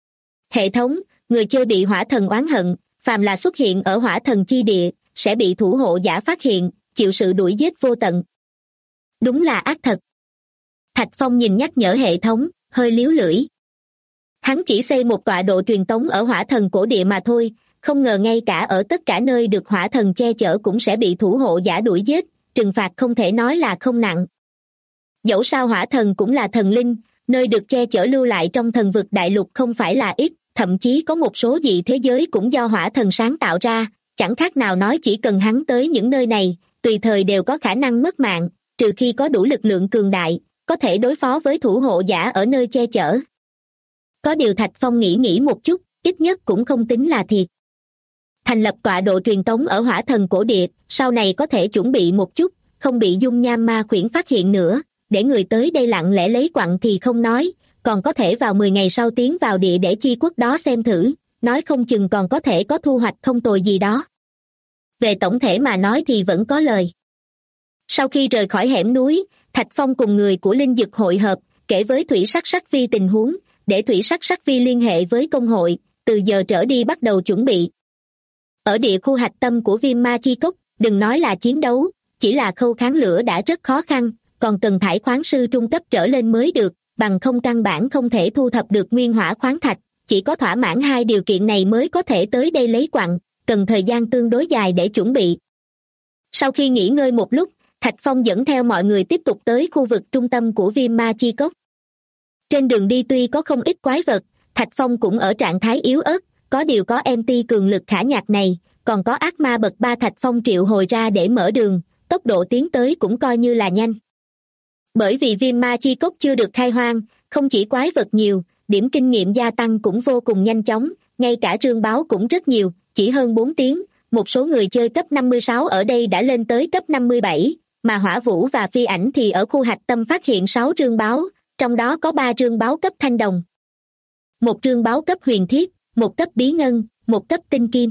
Hệ thống, người chơi bị hỏa thần oán hận, phàm là xuất hiện ở hỏa thần chi địa, sẽ bị thủ hộ giả phát hiện, chịu sự đuổi giết vô tận. Đúng là ác thật. Thạch Phong nhìn nhắc nhở hệ thống, hơi líu lưỡi. Hắn chỉ xây một tọa độ truyền tống ở hỏa thần cổ địa mà thôi, không ngờ ngay cả ở tất cả nơi được hỏa thần che chở cũng sẽ bị thủ hộ giả đuổi giết, trừng phạt không thể nói là không nặng. Dẫu sao hỏa thần cũng là thần linh, nơi được che chở lưu lại trong thần vực đại lục không phải là ít, thậm chí có một số dị thế giới cũng do hỏa thần sáng tạo ra, chẳng khác nào nói chỉ cần hắn tới những nơi này, tùy thời đều có khả năng mất mạng, trừ khi có đủ lực lượng cường đại, có thể đối phó với thủ hộ giả ở nơi che chở. Có điều Thạch Phong nghĩ một chút, ít nhất cũng không tính là thiệt. Thành lập tọa độ truyền tống ở hỏa thần cổ địa, sau này có thể chuẩn bị một chút, không bị dung nham ma khuyển phát hiện nữa, để người tới đây lặng lẽ lấy quặng thì không nói, còn có thể vào 10 ngày sau tiến vào địa để chi quốc đó xem thử, nói không chừng còn có thể có thu hoạch không tồi gì đó. Về tổng thể mà nói thì vẫn có lời. Sau khi rời khỏi hẻm núi, Thạch Phong cùng người của Linh Dực hội hợp, kể với Thủy Sắc Vi tình huống, để Thủy Sắc Vi liên hệ với công hội, từ giờ trở đi bắt đầu chuẩn bị. Ở địa khu hạch tâm của Viêm Ma Chi Cốc, đừng nói là chiến đấu, chỉ là khâu kháng lửa đã rất khó khăn, còn cần thải khoáng sư trung cấp trở lên mới được, bằng không căn bản không thể thu thập được nguyên hỏa khoáng thạch, chỉ có thỏa mãn 2 điều kiện này mới có thể tới đây lấy quặng, cần thời gian tương đối dài để chuẩn bị. Sau khi nghỉ ngơi một lúc, Thạch Phong dẫn theo mọi người tiếp tục tới khu vực trung tâm của Viêm Ma Chi Cốc. Trên đường đi tuy có không ít quái vật, Thạch Phong cũng ở trạng thái yếu ớt, có điều có MT cường lực khả nhạc này, còn có ác ma bậc 3 Thạch Phong triệu hồi ra để mở đường, tốc độ tiến tới cũng coi như là nhanh. Bởi vì Viêm Ma Chi Cốc chưa được khai hoang, không chỉ quái vật nhiều, điểm kinh nghiệm gia tăng cũng vô cùng nhanh chóng, ngay cả rương báo cũng rất nhiều, chỉ hơn 4 tiếng, một số người chơi cấp 56 ở đây đã lên tới cấp 57, mà Hỏa Vũ và Phi Ảnh thì ở khu hạch tâm phát hiện 6 rương báo, trong đó có 3 rương báo cấp thanh đồng, một rương báo cấp huyền thiết, một cấp bí ngân, một cấp tinh kim.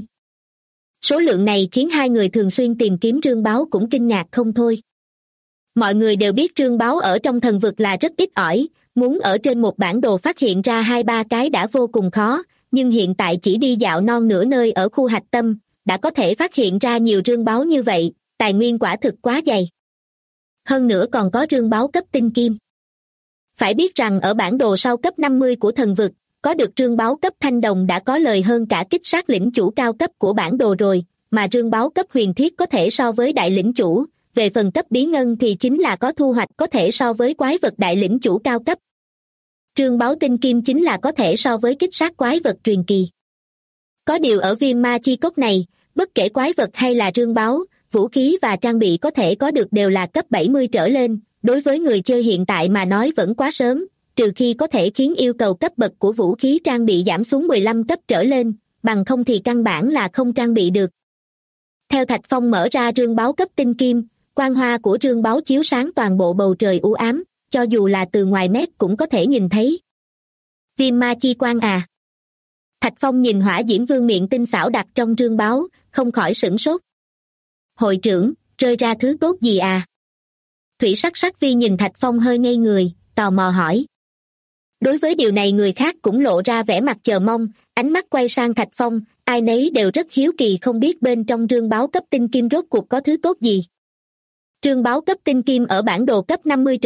Số lượng này khiến hai người thường xuyên tìm kiếm rương báo cũng kinh ngạc không thôi. Mọi người đều biết rương báo ở trong thần vực là rất ít ỏi, muốn ở trên một bản đồ phát hiện ra 2-3 cái đã vô cùng khó, nhưng hiện tại chỉ đi dạo non nửa nơi ở khu hạch tâm, đã có thể phát hiện ra nhiều rương báo như vậy, tài nguyên quả thực quá dày. Hơn nữa còn có rương báo cấp tinh kim. Phải biết rằng ở bản đồ sau cấp 50 của thần vực, có được rương báo cấp thanh đồng đã có lời hơn cả kích sát lĩnh chủ cao cấp của bản đồ rồi, mà rương báo cấp huyền thiết có thể so với đại lĩnh chủ, về phần cấp bí ngân thì chính là có thu hoạch có thể so với quái vật đại lĩnh chủ cao cấp. Rương báo tinh kim chính là có thể so với kích sát quái vật truyền kỳ. Có điều ở Viêm Ma Chi Cốc này, bất kể quái vật hay là rương báo, vũ khí và trang bị có thể có được đều là cấp 70 trở lên, đối với người chơi hiện tại mà nói vẫn quá sớm, trừ khi có thể khiến yêu cầu cấp bậc của vũ khí trang bị giảm xuống 15 cấp trở lên, bằng không thì căn bản là không trang bị được. Theo Thạch Phong mở ra rương báo cấp tinh kim, quang hoa của rương báo chiếu sáng toàn bộ bầu trời u ám, cho dù là từ ngoài mét cũng có thể nhìn thấy, Viêm ma chi quan à? Thạch Phong nhìn hỏa diễm vương miệng tinh xảo đặt trong trương báo, không khỏi sửng sốt. Hội trưởng, rơi ra thứ tốt gì à? Thủy sắc sắc vi nhìn Thạch Phong hơi ngây người, tò mò hỏi. Đối với điều này người khác cũng lộ ra vẻ mặt chờ mong, ánh mắt quay sang Thạch Phong, ai nấy đều rất hiếu kỳ không biết bên trong trương báo cấp tinh kim rốt cuộc có thứ tốt gì. Trương báo cấp tinh kim ở bản đồ cấp 50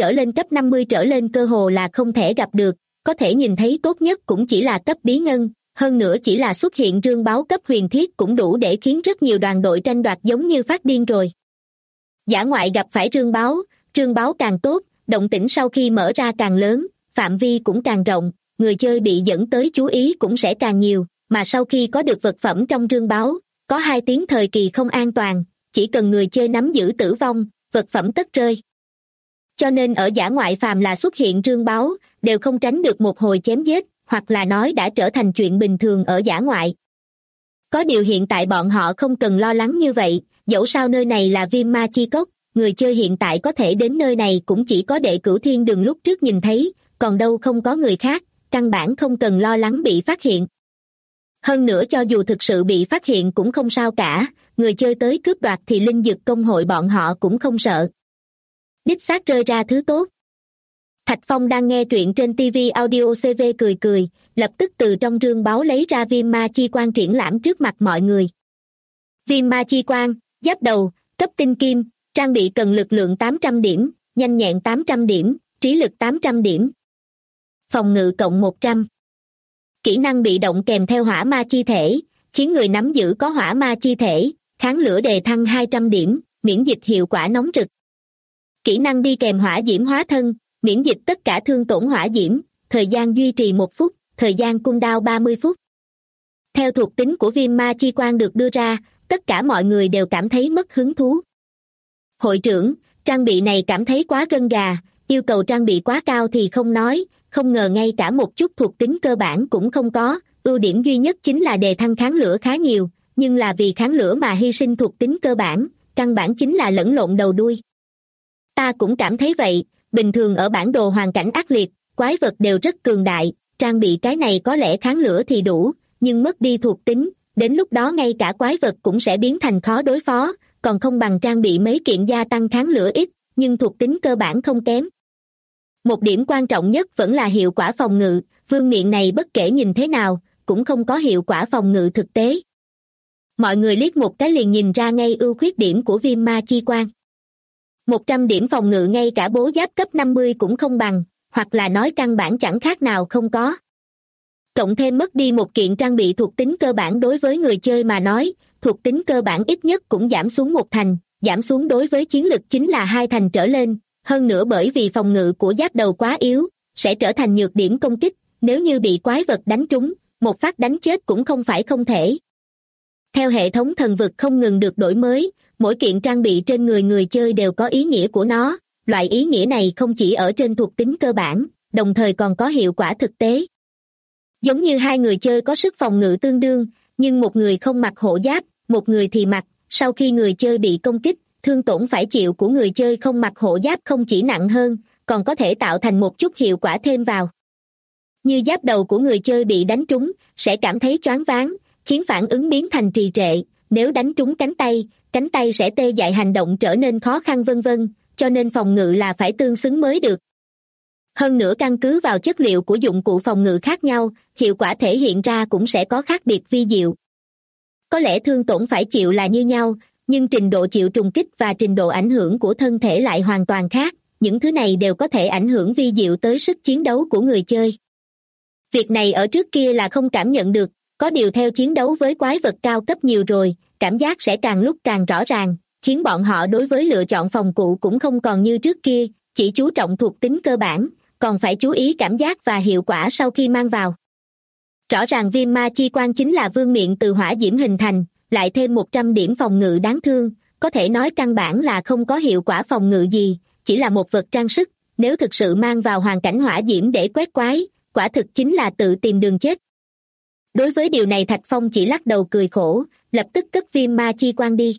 trở lên cơ hồ là không thể gặp được, có thể nhìn thấy tốt nhất cũng chỉ là cấp bí ngân, hơn nữa chỉ là xuất hiện trương báo cấp huyền thiết cũng đủ để khiến rất nhiều đoàn đội tranh đoạt giống như phát điên rồi. Dã ngoại gặp phải trương báo càng tốt, động tĩnh sau khi mở ra càng lớn, phạm vi cũng càng rộng, người chơi bị dẫn tới chú ý cũng sẽ càng nhiều, mà sau khi có được vật phẩm trong trương báo, có 2 tiếng thời kỳ không an toàn, chỉ cần người chơi nắm giữ tử vong, vật phẩm tất rơi. Cho nên ở dã ngoại phàm là xuất hiện trương báo, đều không tránh được một hồi chém giết, hoặc là nói đã trở thành chuyện bình thường ở dã ngoại. Có điều hiện tại bọn họ không cần lo lắng như vậy, dẫu sao nơi này là Viêm Ma Chi Cốc, người chơi hiện tại có thể đến nơi này cũng chỉ có Đệ Cửu Thiên Đường lúc trước nhìn thấy, còn đâu không có người khác, căn bản không cần lo lắng bị phát hiện. Hơn nữa cho dù thực sự bị phát hiện cũng không sao cả, người chơi tới cướp đoạt thì linh dực công hội bọn họ cũng không sợ. Đích xác rơi ra thứ tốt. Thạch Phong đang nghe truyện trên TV Audio CV cười cười, lập tức từ trong trương báo lấy ra viêm ma chi quan triển lãm trước mặt mọi người. Viêm ma chi quan, giáp đầu, cấp tinh kim, trang bị cần lực lượng 800 điểm, nhanh nhẹn 800 điểm, trí lực 800 điểm. Phòng ngự cộng 100. Kỹ năng bị động kèm theo hỏa ma chi thể, khiến người nắm giữ có hỏa ma chi thể, kháng lửa đề thăng 200 điểm, miễn dịch hiệu quả nóng rực. Kỹ năng đi kèm hỏa diễm hóa thân, miễn dịch tất cả thương tổn hỏa diễm, thời gian duy trì 1 phút, thời gian cooldown 30 phút. Theo thuộc tính của viêm ma chi quan được đưa ra, tất cả mọi người đều cảm thấy mất hứng thú. Hội trưởng, trang bị này cảm thấy quá gân gà, yêu cầu trang bị quá cao thì không nói, không ngờ ngay cả một chút thuộc tính cơ bản cũng không có, ưu điểm duy nhất chính là đề thăng kháng lửa khá nhiều, nhưng là vì kháng lửa mà hy sinh thuộc tính cơ bản, căn bản chính là lẫn lộn đầu đuôi. Ta cũng cảm thấy vậy, bình thường ở bản đồ hoàn cảnh ác liệt, quái vật đều rất cường đại, trang bị cái này có lẽ kháng lửa thì đủ, nhưng mất đi thuộc tính, đến lúc đó ngay cả quái vật cũng sẽ biến thành khó đối phó, còn không bằng trang bị mấy kiện gia tăng kháng lửa ít, nhưng thuộc tính cơ bản không kém. Một điểm quan trọng nhất vẫn là hiệu quả phòng ngự, vương miện này bất kể nhìn thế nào, cũng không có hiệu quả phòng ngự thực tế. Mọi người liếc một cái liền nhìn ra ngay ưu khuyết điểm của viêm ma chi quan. 100 điểm phòng ngự ngay cả bố giáp cấp 50 cũng không bằng, hoặc là nói căn bản chẳng khác nào không có. Cộng thêm mất đi một kiện trang bị thuộc tính cơ bản đối với người chơi mà nói, thuộc tính cơ bản ít nhất cũng giảm xuống 1 thành, giảm xuống đối với chiến lực chính là 2 thành trở lên, hơn nữa bởi vì phòng ngự của giáp đầu quá yếu, sẽ trở thành nhược điểm công kích, nếu như bị quái vật đánh trúng, một phát đánh chết cũng không phải không thể. Theo hệ thống thần vực không ngừng được đổi mới, mỗi kiện trang bị trên người chơi đều có ý nghĩa của nó, loại ý nghĩa này không chỉ ở trên thuộc tính cơ bản, đồng thời còn có hiệu quả thực tế. Giống như 2 người chơi có sức phòng ngự tương đương, nhưng một người không mặc hộ giáp, một người thì mặc, sau khi người chơi bị công kích, thương tổn phải chịu của người chơi không mặc hộ giáp không chỉ nặng hơn, còn có thể tạo thành một chút hiệu quả thêm vào. Như giáp đầu của người chơi bị đánh trúng, sẽ cảm thấy choáng váng, khiến phản ứng biến thành trì trệ, nếu đánh trúng cánh tay sẽ tê dại hành động trở nên khó khăn vân vân, cho nên phòng ngự là phải tương xứng mới được. Hơn nữa căn cứ vào chất liệu của dụng cụ phòng ngự khác nhau, hiệu quả thể hiện ra cũng sẽ có khác biệt vi diệu. Có lẽ thương tổn phải chịu là như nhau, nhưng trình độ chịu trùng kích và trình độ ảnh hưởng của thân thể lại hoàn toàn khác, những thứ này đều có thể ảnh hưởng vi diệu tới sức chiến đấu của người chơi. Việc này ở trước kia là không cảm nhận được, có điều theo chiến đấu với quái vật cao cấp nhiều rồi, cảm giác sẽ càng lúc càng rõ ràng, khiến bọn họ đối với lựa chọn phòng cụ cũng không còn như trước kia, chỉ chú trọng thuộc tính cơ bản, còn phải chú ý cảm giác và hiệu quả sau khi mang vào. Rõ ràng viêm ma chi quan chính là vương miện từ hỏa diễm hình thành, lại thêm 100 điểm phòng ngự đáng thương, có thể nói căn bản là không có hiệu quả phòng ngự gì, chỉ là một vật trang sức, nếu thực sự mang vào hoàn cảnh hỏa diễm để quét quái, quả thực chính là tự tìm đường chết. Đối với điều này Thạch Phong chỉ lắc đầu cười khổ, lập tức cất viêm ma chi quan đi.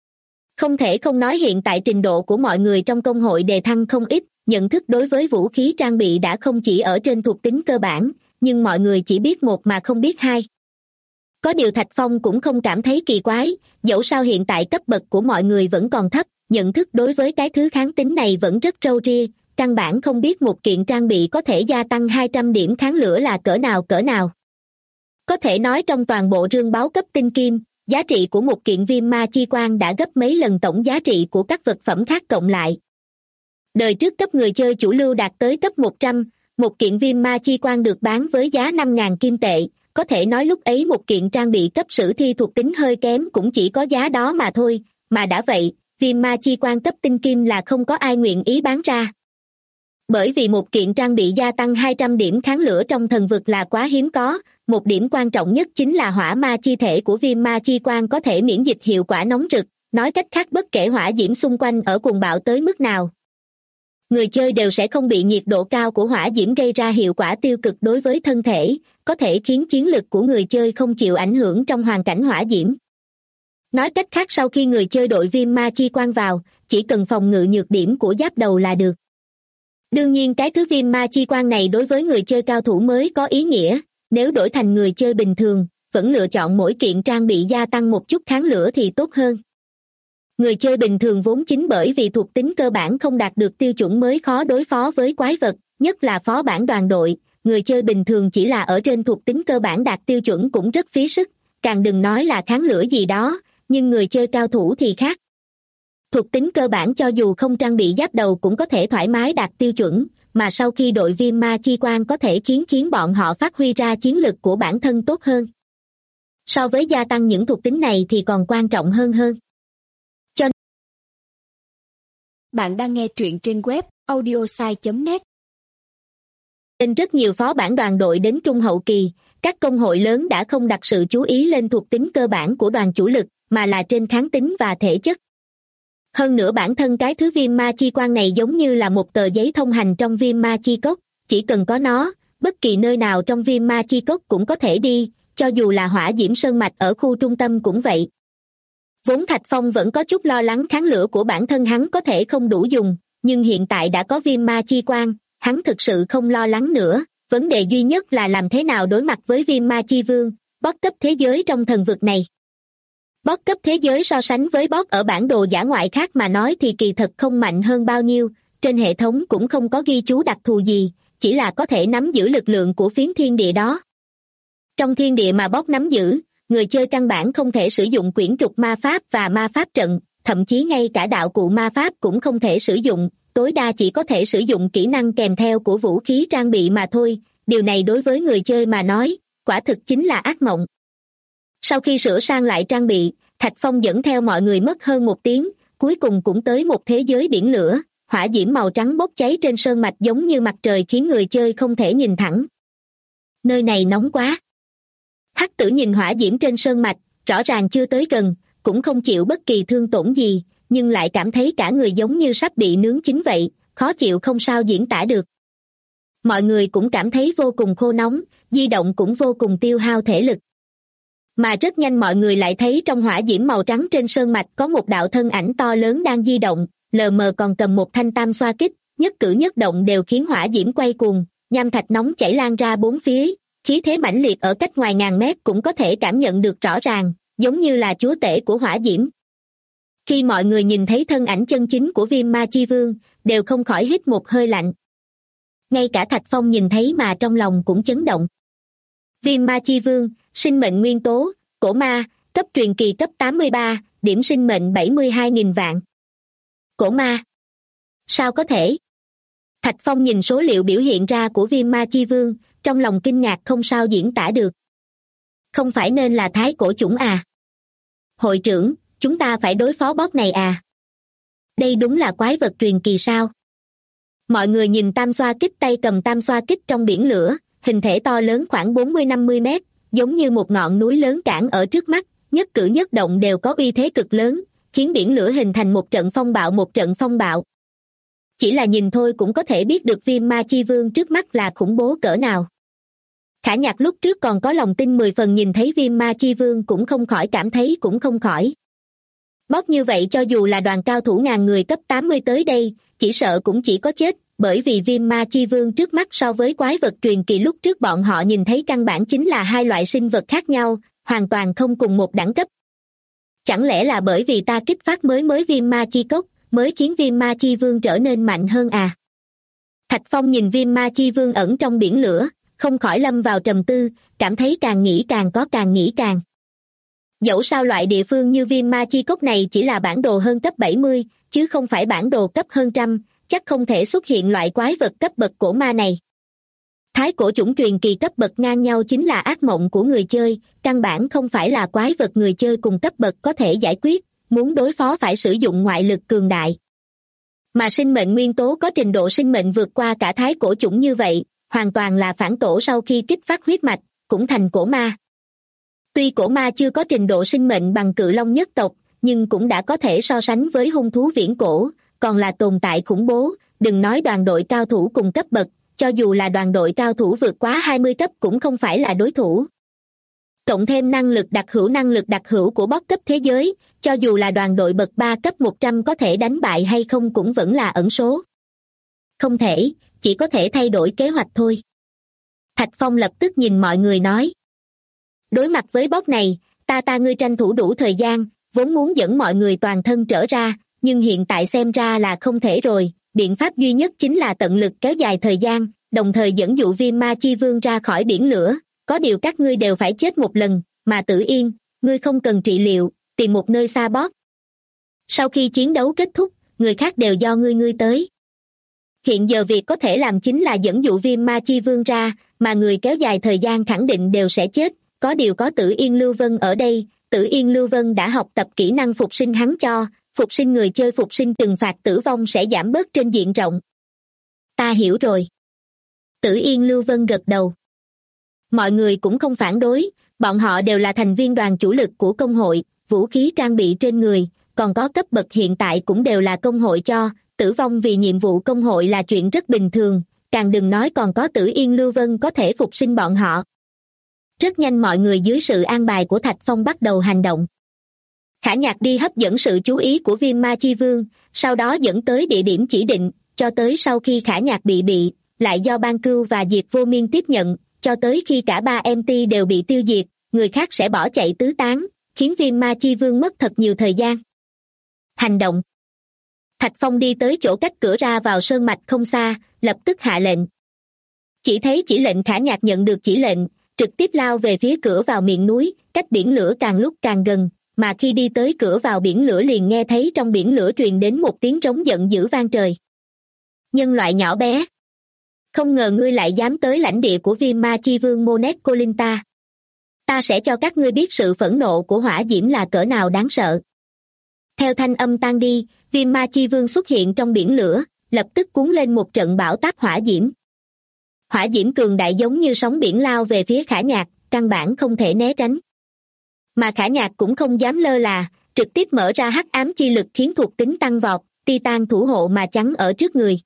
Không thể không nói hiện tại trình độ của mọi người trong công hội đề thăng không ít, nhận thức đối với vũ khí trang bị đã không chỉ ở trên thuộc tính cơ bản, nhưng mọi người chỉ biết một mà không biết hai. Có điều Thạch Phong cũng không cảm thấy kỳ quái, dẫu sao hiện tại cấp bậc của mọi người vẫn còn thấp, nhận thức đối với cái thứ kháng tính này vẫn rất râu ria, căn bản không biết một kiện trang bị có thể gia tăng 200 điểm kháng lửa là cỡ nào. Có thể nói trong toàn bộ rương báo cấp tinh kim, giá trị của một kiện viêm ma chi quan đã gấp mấy lần tổng giá trị của các vật phẩm khác cộng lại. Đời trước cấp người chơi chủ lưu đạt tới cấp 100, một kiện viêm ma chi quan được bán với giá 5.000 kim tệ, có thể nói lúc ấy một kiện trang bị cấp sử thi thuộc tính hơi kém cũng chỉ có giá đó mà thôi, mà đã vậy, viêm ma chi quan cấp tinh kim là không có ai nguyện ý bán ra. Bởi vì một kiện trang bị gia tăng 200 điểm kháng lửa trong thần vực là quá hiếm có, một điểm quan trọng nhất chính là hỏa ma chi thể của viêm ma chi quan có thể miễn dịch hiệu quả nóng rực, nói cách khác bất kể hỏa diễm xung quanh ở cuồng bạo tới mức nào, người chơi đều sẽ không bị nhiệt độ cao của hỏa diễm gây ra hiệu quả tiêu cực đối với thân thể, có thể khiến chiến lực của người chơi không chịu ảnh hưởng trong hoàn cảnh hỏa diễm. Nói cách khác sau khi người chơi đội viêm ma chi quan vào, chỉ cần phòng ngự nhược điểm của giáp đầu là được. Đương nhiên cái thứ viêm ma chi quan này đối với người chơi cao thủ mới có ý nghĩa, nếu đổi thành người chơi bình thường, vẫn lựa chọn mỗi kiện trang bị gia tăng một chút kháng lửa thì tốt hơn. Người chơi bình thường vốn chính bởi vì thuộc tính cơ bản không đạt được tiêu chuẩn mới khó đối phó với quái vật, nhất là phó bản đoàn đội, người chơi bình thường chỉ là ở trên thuộc tính cơ bản đạt tiêu chuẩn cũng rất phí sức, càng đừng nói là kháng lửa gì đó, nhưng người chơi cao thủ thì khác. Thuộc tính cơ bản cho dù không trang bị giáp đầu cũng có thể thoải mái đạt tiêu chuẩn, mà sau khi đội viêm ma chi quan có thể khiến bọn họ phát huy ra chiến lực của bản thân tốt hơn. So với gia tăng những thuộc tính này thì còn quan trọng hơn. Bạn đang nghe truyện trên web audiosai.net. Nên rất nhiều phó bản đoàn đội đến trung hậu kỳ, các công hội lớn đã không đặt sự chú ý lên thuộc tính cơ bản của đoàn chủ lực, mà là trên kháng tính và thể chất. Hơn nữa bản thân cái thứ viêm ma chi quan này giống như là một tờ giấy thông hành trong viêm ma chi cốc, chỉ cần có nó, bất kỳ nơi nào trong viêm ma chi cốc cũng có thể đi, cho dù là hỏa diễm sơn mạch ở khu trung tâm cũng vậy. Vốn Thạch Phong vẫn có chút lo lắng kháng lửa của bản thân hắn có thể không đủ dùng, nhưng hiện tại đã có viêm ma chi quan, hắn thực sự không lo lắng nữa, vấn đề duy nhất là làm thế nào đối mặt với viêm ma chi vương, boss cấp thế giới trong thần vực này. Boss cấp thế giới so sánh với boss ở bản đồ dã ngoại khác mà nói thì kỳ thật không mạnh hơn bao nhiêu, trên hệ thống cũng không có ghi chú đặc thù gì, chỉ là có thể nắm giữ lực lượng của phiến thiên địa đó. Trong thiên địa mà boss nắm giữ, người chơi căn bản không thể sử dụng quyển trục ma pháp và ma pháp trận, thậm chí ngay cả đạo cụ ma pháp cũng không thể sử dụng, tối đa chỉ có thể sử dụng kỹ năng kèm theo của vũ khí trang bị mà thôi, điều này đối với người chơi mà nói, quả thực chính là ác mộng. Sau khi sửa sang lại trang bị, Thạch Phong dẫn theo mọi người mất hơn 1 tiếng, cuối cùng cũng tới một thế giới biển lửa, hỏa diễm màu trắng bốc cháy trên sơn mạch giống như mặt trời khiến người chơi không thể nhìn thẳng. Nơi này nóng quá. Hắc Tử nhìn hỏa diễm trên sơn mạch, rõ ràng chưa tới gần, cũng không chịu bất kỳ thương tổn gì, nhưng lại cảm thấy cả người giống như sắp bị nướng chín vậy, khó chịu không sao diễn tả được. Mọi người cũng cảm thấy vô cùng khô nóng, di động cũng vô cùng tiêu hao thể lực. Mà rất nhanh mọi người lại thấy trong hỏa diễm màu trắng trên sơn mạch có một đạo thân ảnh to lớn đang di động, lờ mờ còn cầm một thanh tam xoa kích, nhất cử nhất động đều khiến hỏa diễm quay cuồng, nham thạch nóng chảy lan ra bốn phía, khí thế mãnh liệt ở cách ngoài ngàn mét cũng có thể cảm nhận được rõ ràng, giống như là chúa tể của hỏa diễm. Khi mọi người nhìn thấy thân ảnh chân chính của viêm ma chi vương, đều không khỏi hít một hơi lạnh. Ngay cả Thạch Phong nhìn thấy mà trong lòng cũng chấn động. Viêm ma chi vương, sinh mệnh nguyên tố, cổ ma, cấp truyền kỳ cấp 83, điểm sinh mệnh 72.000 vạn. Cổ ma? Sao có thể? Thạch Phong nhìn số liệu biểu hiện ra của viêm ma chi vương, trong lòng kinh ngạc không sao diễn tả được. Không phải nên là thái cổ chủng à? Hội trưởng, chúng ta phải đối phó boss này à? Đây đúng là quái vật truyền kỳ sao? Mọi người nhìn tam xoa kích tay cầm tam xoa kích trong biển lửa, hình thể to lớn khoảng 40-50 mét, giống như một ngọn núi lớn cản ở trước mắt, nhất cử nhất động đều có uy thế cực lớn, khiến biển lửa hình thành một trận phong bạo. Chỉ là nhìn thôi cũng có thể biết được viêm ma chi vương trước mắt là khủng bố cỡ nào. Khả Nhạc lúc trước còn có lòng tin 10 phần nhìn thấy viêm ma chi vương cũng không khỏi cảm thấy cũng không khỏi. Boss như vậy cho dù là đoàn cao thủ ngàn người cấp 80 tới đây, chỉ sợ cũng chỉ có chết, bởi vì viêm ma chi vương trước mắt so với quái vật truyền kỳ lúc trước bọn họ nhìn thấy căn bản chính là hai loại sinh vật khác nhau, hoàn toàn không cùng một đẳng cấp. Chẳng lẽ là bởi vì ta kích phát mới viêm ma chi cốc, mới khiến viêm ma chi vương trở nên mạnh hơn à? Thạch Phong nhìn viêm ma chi vương ẩn trong biển lửa, không khỏi lâm vào trầm tư, cảm thấy càng nghĩ càng có càng nghĩ càng. Dẫu sao loại địa phương như viêm ma chi cốc này chỉ là bản đồ hơn cấp 70, chứ không phải bản đồ cấp hơn trăm, chắc không thể xuất hiện loại quái vật cấp bậc cổ ma này. Thái cổ chủng truyền kỳ cấp bậc ngang nhau chính là ác mộng của người chơi, căn bản không phải là quái vật người chơi cùng cấp bậc có thể giải quyết, muốn đối phó phải sử dụng ngoại lực cường đại. Mà sinh mệnh nguyên tố có trình độ sinh mệnh vượt qua cả thái cổ chủng như vậy, hoàn toàn là phản tổ sau khi kích phát huyết mạch, cũng thành cổ ma. Tuy cổ ma chưa có trình độ sinh mệnh bằng cự long nhất tộc, nhưng cũng đã có thể so sánh với hung thú viễn cổ, còn là tồn tại khủng bố, đừng nói đoàn đội cao thủ cùng cấp bậc, cho dù là đoàn đội cao thủ vượt quá 20 cấp cũng không phải là đối thủ. Cộng thêm năng lực đặc hữu của boss cấp thế giới, cho dù là đoàn đội bậc 3 cấp 100 có thể đánh bại hay không cũng vẫn là ẩn số. Không thể, chỉ có thể thay đổi kế hoạch thôi. Thạch Phong lập tức nhìn mọi người nói. Đối mặt với boss này, ngươi tranh thủ đủ thời gian, vốn muốn dẫn mọi người toàn thân trở ra, nhưng hiện tại xem ra là không thể rồi, biện pháp duy nhất chính là tận lực kéo dài thời gian, đồng thời dẫn dụ viêm ma chi vương ra khỏi biển lửa, có điều các ngươi đều phải chết một lần, mà Tử Yên, ngươi không cần trị liệu, tìm một nơi xa boss. Sau khi chiến đấu kết thúc, người khác đều do ngươi tới. Hiện giờ việc có thể làm chính là dẫn dụ viêm ma chi vương ra, mà người kéo dài thời gian khẳng định đều sẽ chết, có điều có Tử Yên Lưu Vân ở đây, Tử Yên Lưu Vân đã học tập kỹ năng phục sinh hắn cho, phục sinh người chơi phục sinh trừng phạt tử vong sẽ giảm bớt trên diện rộng. Ta hiểu rồi. Tử Yên Lưu Vân gật đầu. Mọi người cũng không phản đối, bọn họ đều là thành viên đoàn chủ lực của công hội, vũ khí trang bị trên người, còn có cấp bậc hiện tại cũng đều là công hội cho, tử vong vì nhiệm vụ công hội là chuyện rất bình thường, càng đừng nói còn có Tử Yên Lưu Vân có thể phục sinh bọn họ. Rất nhanh mọi người dưới sự an bài của Thạch Phong bắt đầu hành động. Khả Nhạc đi hấp dẫn sự chú ý của viêm ma chi vương, sau đó dẫn tới địa điểm chỉ định, cho tới sau khi Khả Nhạc bị, lại do Ban Cưu và Diệp Vô Miên tiếp nhận, cho tới khi cả 3 MT đều bị tiêu diệt, người khác sẽ bỏ chạy tứ tán, khiến viêm ma chi vương mất thật nhiều thời gian. Hành động. Thạch Phong đi tới chỗ cách cửa ra vào sơn mạch không xa, lập tức hạ lệnh. Chỉ thấy chỉ lệnh Khả Nhạc nhận được chỉ lệnh, trực tiếp lao về phía cửa vào miệng núi, cách biển lửa càng lúc càng gần, mà khi đi tới cửa vào biển lửa liền nghe thấy trong biển lửa truyền đến một tiếng trống giận dữ vang trời. Nhân loại nhỏ bé! Không ngờ ngươi lại dám tới lãnh địa của viêm ma chi vương Monet Colinta. Ta sẽ cho các ngươi biết sự phẫn nộ của hỏa diễm là cỡ nào đáng sợ. Theo thanh âm tan đi, viêm ma chi vương xuất hiện trong biển lửa, lập tức cuốn lên một trận bão táp hỏa diễm. Hỏa diễm cường đại giống như sóng biển lao về phía Khả Nhạc, căn bản không thể né tránh. Mà Khả Nhạc cũng không dám lơ là, trực tiếp mở ra hắc ám chi lực khiến thuộc tính tăng vọt, Titan thủ hộ mà chắn ở trước người.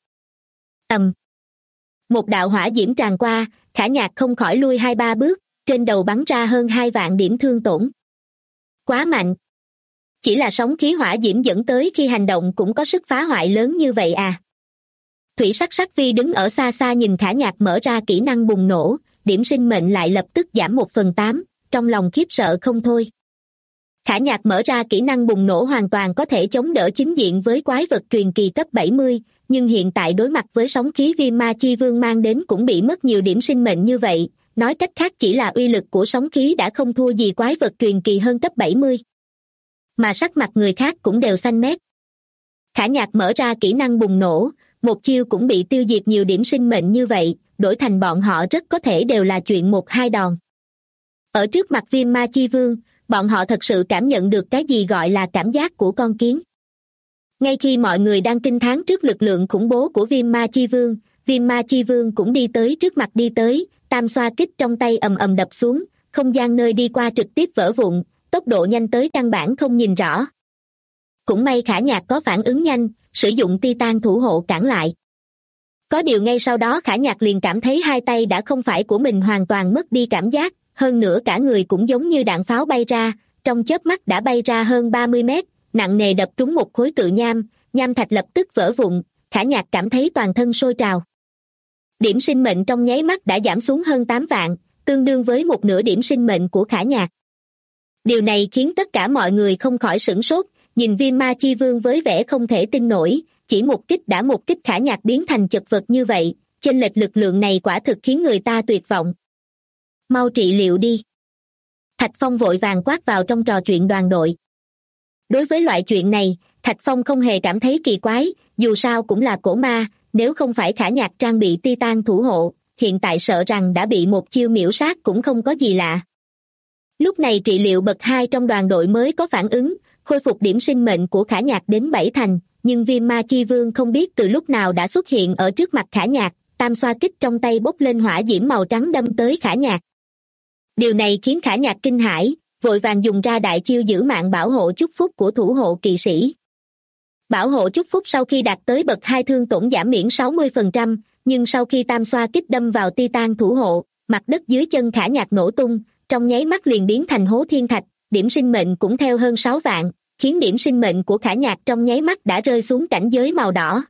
Một đạo hỏa diễm tràn qua, Khả Nhạc không khỏi lui 2-3 bước, trên đầu bắn ra hơn 2 vạn điểm thương tổn. Quá mạnh! Chỉ là sóng khí hỏa diễm dẫn tới khi hành động cũng có sức phá hoại lớn như vậy à? Thủy Sắc Sắc Vi đứng ở xa xa nhìn Khả Nhạc mở ra kỹ năng bùng nổ, điểm sinh mệnh lại lập tức giảm 1/8, trong lòng khiếp sợ không thôi. Khả Nhạc mở ra kỹ năng bùng nổ hoàn toàn có thể chống đỡ chính diện với quái vật truyền kỳ cấp 70, nhưng hiện tại đối mặt với sóng khí viêm ma chi vương mang đến cũng bị mất nhiều điểm sinh mệnh như vậy, nói cách khác chỉ là uy lực của sóng khí đã không thua gì quái vật truyền kỳ hơn cấp 70. Mà sắc mặt người khác cũng đều xanh mét. Khả Nhạc mở ra kỹ năng bùng nổ, một chiêu cũng bị tiêu diệt nhiều điểm sinh mệnh như vậy, đổi thành bọn họ rất có thể đều là chuyện 1-2 đòn. Ở trước mặt viêm ma chi vương, bọn họ thật sự cảm nhận được cái gì gọi là cảm giác của con kiến. Ngay khi mọi người đang kinh thán trước lực lượng khủng bố của viêm ma chi vương cũng đi tới trước mặt đi tới, tam xoa kích trong tay ầm ầm đập xuống, không gian nơi đi qua trực tiếp vỡ vụn, tốc độ nhanh tới căn bản không nhìn rõ. Cũng may Khả Nhạc có phản ứng nhanh, sử dụng Titan thủ hộ cản lại. Có điều ngay sau đó Khả Nhạc liền cảm thấy hai tay đã không phải của mình, hoàn toàn mất đi cảm giác, hơn nữa cả người cũng giống như đạn pháo bay ra, trong chớp mắt đã bay ra hơn 30 mét, nặng nề đập trúng một khối cự nham, nham thạch lập tức vỡ vụn, Khả Nhạc cảm thấy toàn thân sôi trào. Điểm sinh mệnh trong nháy mắt đã giảm xuống hơn 8 vạn, tương đương với một nửa điểm sinh mệnh của Khả Nhạc. Điều này khiến tất cả mọi người không khỏi sửng sốt, nhìn Viêm Ma Chi Vương với vẻ không thể tin nổi, chỉ một kích đã một kích Khả Nhạc biến thành chật vật như vậy, chênh lệch lực lượng này quả thực khiến người ta tuyệt vọng. Mau trị liệu đi. Thạch Phong vội vàng quát vào trong trò chuyện đoàn đội. Đối với loại chuyện này, Thạch Phong không hề cảm thấy kỳ quái, dù sao cũng là cổ ma, nếu không phải Khả Nhạc trang bị Titan thủ hộ, hiện tại sợ rằng đã bị một chiêu miểu sát cũng không có gì lạ. Lúc này trị liệu bậc 2 trong đoàn đội mới có phản ứng, khôi phục điểm sinh mệnh của Khả Nhạc đến 7 thành, nhưng Viêm Ma Chi Vương không biết từ lúc nào đã xuất hiện ở trước mặt Khả Nhạc, tam xoa kích trong tay bốc lên hỏa diễm màu trắng đâm tới Khả Nhạc. Điều này khiến Khả Nhạc kinh hãi, vội vàng dùng ra đại chiêu giữ mạng bảo hộ chúc phúc của thủ hộ kỵ sĩ. Bảo hộ chúc phúc sau khi đạt tới bậc 2 thương tổn giảm miễn 60%, nhưng sau khi tam xoa kích đâm vào Titan thủ hộ, mặt đất dưới chân Khả Nhạc nổ tung, trong nháy mắt liền biến thành hố thiên thạch, điểm sinh mệnh cũng theo hơn 6 vạn, khiến điểm sinh mệnh của Khả Nhạc trong nháy mắt đã rơi xuống cảnh giới màu đỏ.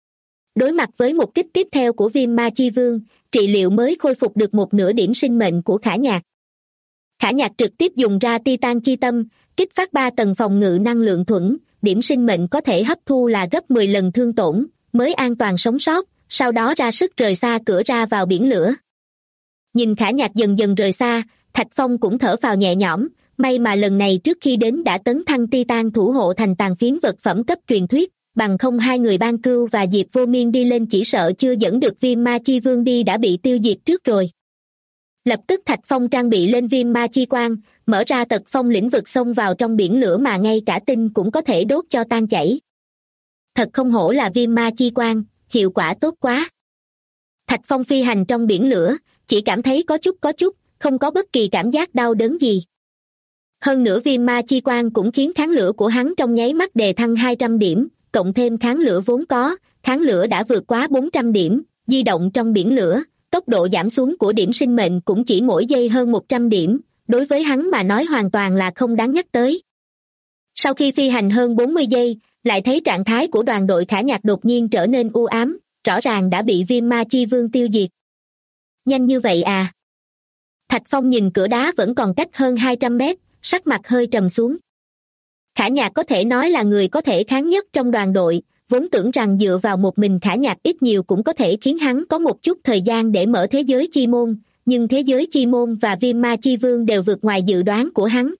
Đối mặt với một kích tiếp theo của Viêm Ma Chi Vương, trị liệu mới khôi phục được một nửa điểm sinh mệnh của Khả Nhạc. Khả Nhạc trực tiếp dùng ra Titan Chi Tâm, kích phát 3 tầng phòng ngự năng lượng thuẫn, điểm sinh mệnh có thể hấp thu là gấp 10 lần thương tổn, mới an toàn sống sót, sau đó ra sức rời xa cửa ra vào biển lửa. Nhìn Khả Nhạc dần dần rời xa, Thạch Phong cũng thở phào nhẹ nhõm, may mà lần này trước khi đến đã tấn thăng Titan thủ hộ thành tàn phiến vật phẩm cấp truyền thuyết, bằng không hai người Ban Cưu và Diệp Vô Miên đi lên chỉ sợ chưa dẫn được Viêm Ma Chi Vương đi đã bị tiêu diệt trước rồi. Lập tức Thạch Phong trang bị lên Viêm Ma Chi Quang, mở ra tật phong lĩnh vực xông vào trong biển lửa mà ngay cả tinh cũng có thể đốt cho tan chảy. Thật không hổ là Viêm Ma Chi Quang, hiệu quả tốt quá. Thạch Phong phi hành trong biển lửa, chỉ cảm thấy có chút, không có bất kỳ cảm giác đau đớn gì. Hơn nữa Viêm Ma Chi Quang cũng khiến kháng lửa của hắn trong nháy mắt đề thăng 200 điểm, cộng thêm kháng lửa vốn có, kháng lửa đã vượt quá 400 điểm, di động trong biển lửa, tốc độ giảm xuống của điểm sinh mệnh cũng chỉ mỗi giây hơn 100 điểm, đối với hắn mà nói hoàn toàn là không đáng nhắc tới. Sau khi phi hành hơn 40 giây, lại thấy trạng thái của đoàn đội Khả Nhạc đột nhiên trở nên u ám, rõ ràng đã bị Viêm Ma Chi Vương tiêu diệt. Nhanh như vậy à? Thạch Phong nhìn cửa đá vẫn còn cách hơn 200 mét, sắc mặt hơi trầm xuống. Khả Nhạc có thể nói là người có thể kháng nhất trong đoàn đội, vốn tưởng rằng dựa vào một mình Khả Nhạc ít nhiều cũng có thể khiến hắn có một chút thời gian để mở thế giới chi môn, nhưng thế giới chi môn và Viêm Ma Chi Vương đều vượt ngoài dự đoán của hắn.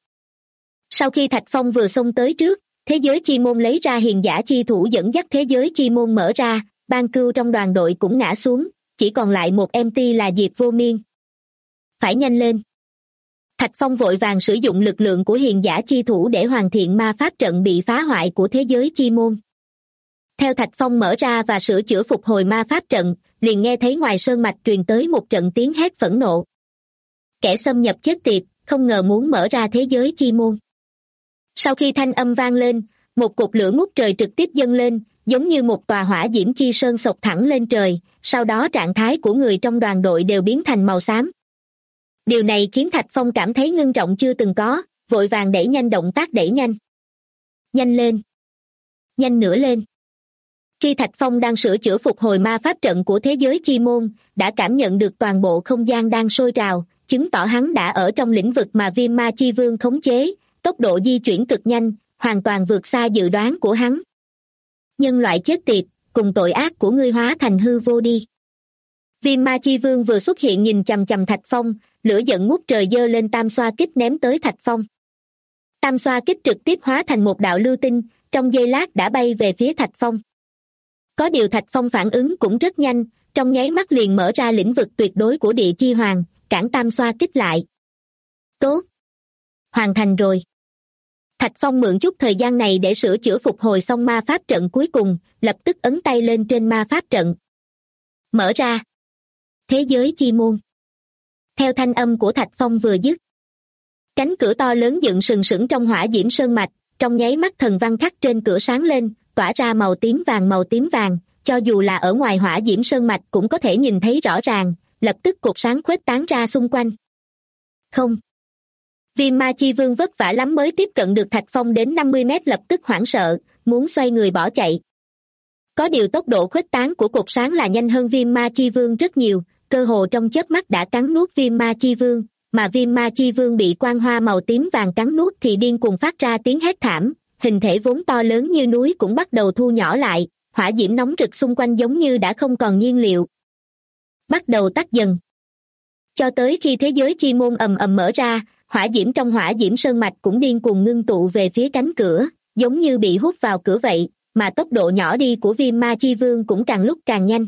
Sau khi Thạch Phong vừa xông tới trước, thế giới chi môn lấy ra hiền giả chi thủ dẫn dắt thế giới chi môn mở ra, Ban Cưu trong đoàn đội cũng ngã xuống, chỉ còn lại một MT là Diệp Vô Miên. Phải nhanh lên. Thạch Phong vội vàng sử dụng lực lượng của hiền giả chi thủ để hoàn thiện ma pháp trận bị phá hoại của thế giới chi môn. Theo Thạch Phong mở ra và sửa chữa phục hồi ma pháp trận, liền nghe thấy ngoài sơn mạch truyền tới một trận tiếng hét phẫn nộ. Kẻ xâm nhập chết tiệt, không ngờ muốn mở ra thế giới chi môn. Sau khi thanh âm vang lên, một cột lửa ngút trời trực tiếp dâng lên, giống như một tòa hỏa diễm chi sơn xộc thẳng lên trời, sau đó trạng thái của người trong đoàn đội đều biến thành màu xám. Điều này khiến Thạch Phong cảm thấy ngưng trọng chưa từng có, vội vàng đẩy nhanh động tác đẩy nhanh. Nhanh lên. Nhanh nữa lên. Khi Thạch Phong đang sửa chữa phục hồi ma pháp trận của thế giới chi môn, đã cảm nhận được toàn bộ không gian đang sôi trào, chứng tỏ hắn đã ở trong lĩnh vực mà Viêm Ma Chi Vương khống chế, tốc độ di chuyển cực nhanh, hoàn toàn vượt xa dự đoán của hắn. Nhân loại chết tiệt, cùng tội ác của ngươi hóa thành hư vô đi. Viêm Ma Chi Vương vừa xuất hiện nhìn chằm chằm Thạch Phong, lửa giận ngút trời giơ lên tam xoa kích ném tới Thạch Phong. Tam xoa kích trực tiếp hóa thành một đạo lưu tinh, trong giây lát đã bay về phía Thạch Phong. Có điều Thạch Phong phản ứng cũng rất nhanh, trong nháy mắt liền mở ra lĩnh vực tuyệt đối của địa chi hoàng, cản tam xoa kích lại. Tốt. Hoàn thành rồi. Thạch Phong mượn chút thời gian này để sửa chữa phục hồi xong ma pháp trận cuối cùng, lập tức ấn tay lên trên ma pháp trận. Mở ra. Thế giới chi môn. Theo thanh âm của Thạch Phong vừa dứt, cánh cửa to lớn dựng sừng sững trong hỏa diễm sơn mạch, trong nháy mắt thần văn khắc trên cửa sáng lên, tỏa ra màu tím vàng, cho dù là ở ngoài hỏa diễm sơn mạch cũng có thể nhìn thấy rõ ràng, lập tức cột sáng khuếch tán ra xung quanh. Không. Viêm Ma Chi Vương vất vả lắm mới tiếp cận được Thạch Phong đến 50 mét lập tức hoảng sợ, muốn xoay người bỏ chạy. Có điều tốc độ khuếch tán của cột sáng là nhanh hơn viêm ma chi vương rất nhiều, cơ hồ trong chớp mắt đã cắn nuốt viêm ma chi vương, mà viêm ma chi vương bị quang hoa màu tím vàng cắn nuốt thì điên cuồng phát ra tiếng hét thảm, hình thể vốn to lớn như núi cũng bắt đầu thu nhỏ lại, hỏa diễm nóng rực xung quanh giống như đã không còn nhiên liệu. Bắt đầu tắt dần. Cho tới khi thế giới chi môn ầm ầm mở ra, hỏa diễm trong hỏa diễm sơn mạch cũng điên cuồng ngưng tụ về phía cánh cửa, giống như bị hút vào cửa vậy, mà tốc độ nhỏ đi của viêm ma chi vương cũng càng lúc càng nhanh.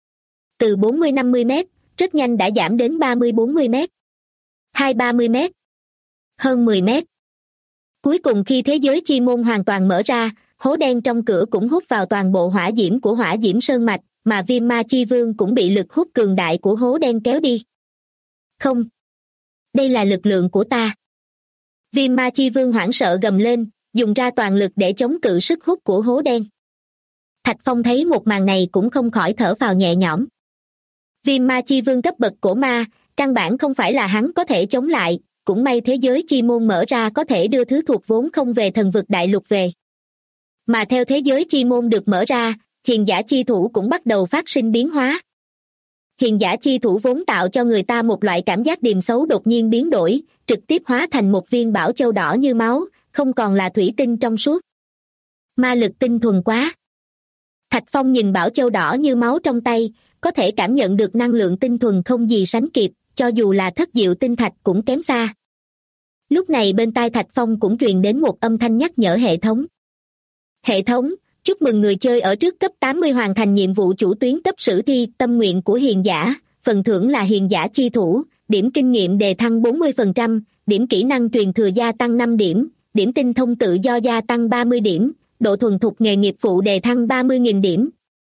Từ 40-50 mét, rất nhanh đã giảm đến 30-40 mét. 20-30 mét. Hơn 10 mét. Cuối cùng khi thế giới chi môn hoàn toàn mở ra, hố đen trong cửa cũng hút vào toàn bộ hỏa diễm của hỏa diễm sơn mạch, mà viêm ma chi vương cũng bị lực hút cường đại của hố đen kéo đi. Không. Đây là lực lượng của ta. Viêm ma chi vương hoảng sợ gầm lên, dùng ra toàn lực để chống cự sức hút của hố đen. Thạch Phong thấy một màn này cũng không khỏi thở phào nhẹ nhõm. Viêm ma chi vương cấp bậc cổ ma, căn bản không phải là hắn có thể chống lại, cũng may thế giới chi môn mở ra có thể đưa thứ thuộc vốn không về thần vực đại lục về. Mà theo thế giới chi môn được mở ra, hiền giả chi thủ cũng bắt đầu phát sinh biến hóa. Hiền giả chi thủ vốn tạo cho người ta một loại cảm giác điềm xấu đột nhiên biến đổi, trực tiếp hóa thành một viên bảo châu đỏ như máu, không còn là thủy tinh trong suốt. Ma lực tinh thuần quá. Thạch Phong nhìn bảo châu đỏ như máu trong tay, có thể cảm nhận được năng lượng tinh thuần không gì sánh kịp, cho dù là thất diệu tinh thạch cũng kém xa. Lúc này bên tai Thạch Phong cũng truyền đến một âm thanh nhắc nhở hệ thống. Hệ thống, chúc mừng người chơi ở trước cấp 80 hoàn thành nhiệm vụ chủ tuyến cấp sử thi tâm nguyện của hiền giả, phần thưởng là hiền giả chi thủ, điểm kinh nghiệm đề thăng 40%, điểm kỹ năng truyền thừa gia tăng 5 điểm, điểm tinh thông tự do gia tăng 30 điểm, độ thuần thục nghề nghiệp phụ đề thăng 30.000 điểm.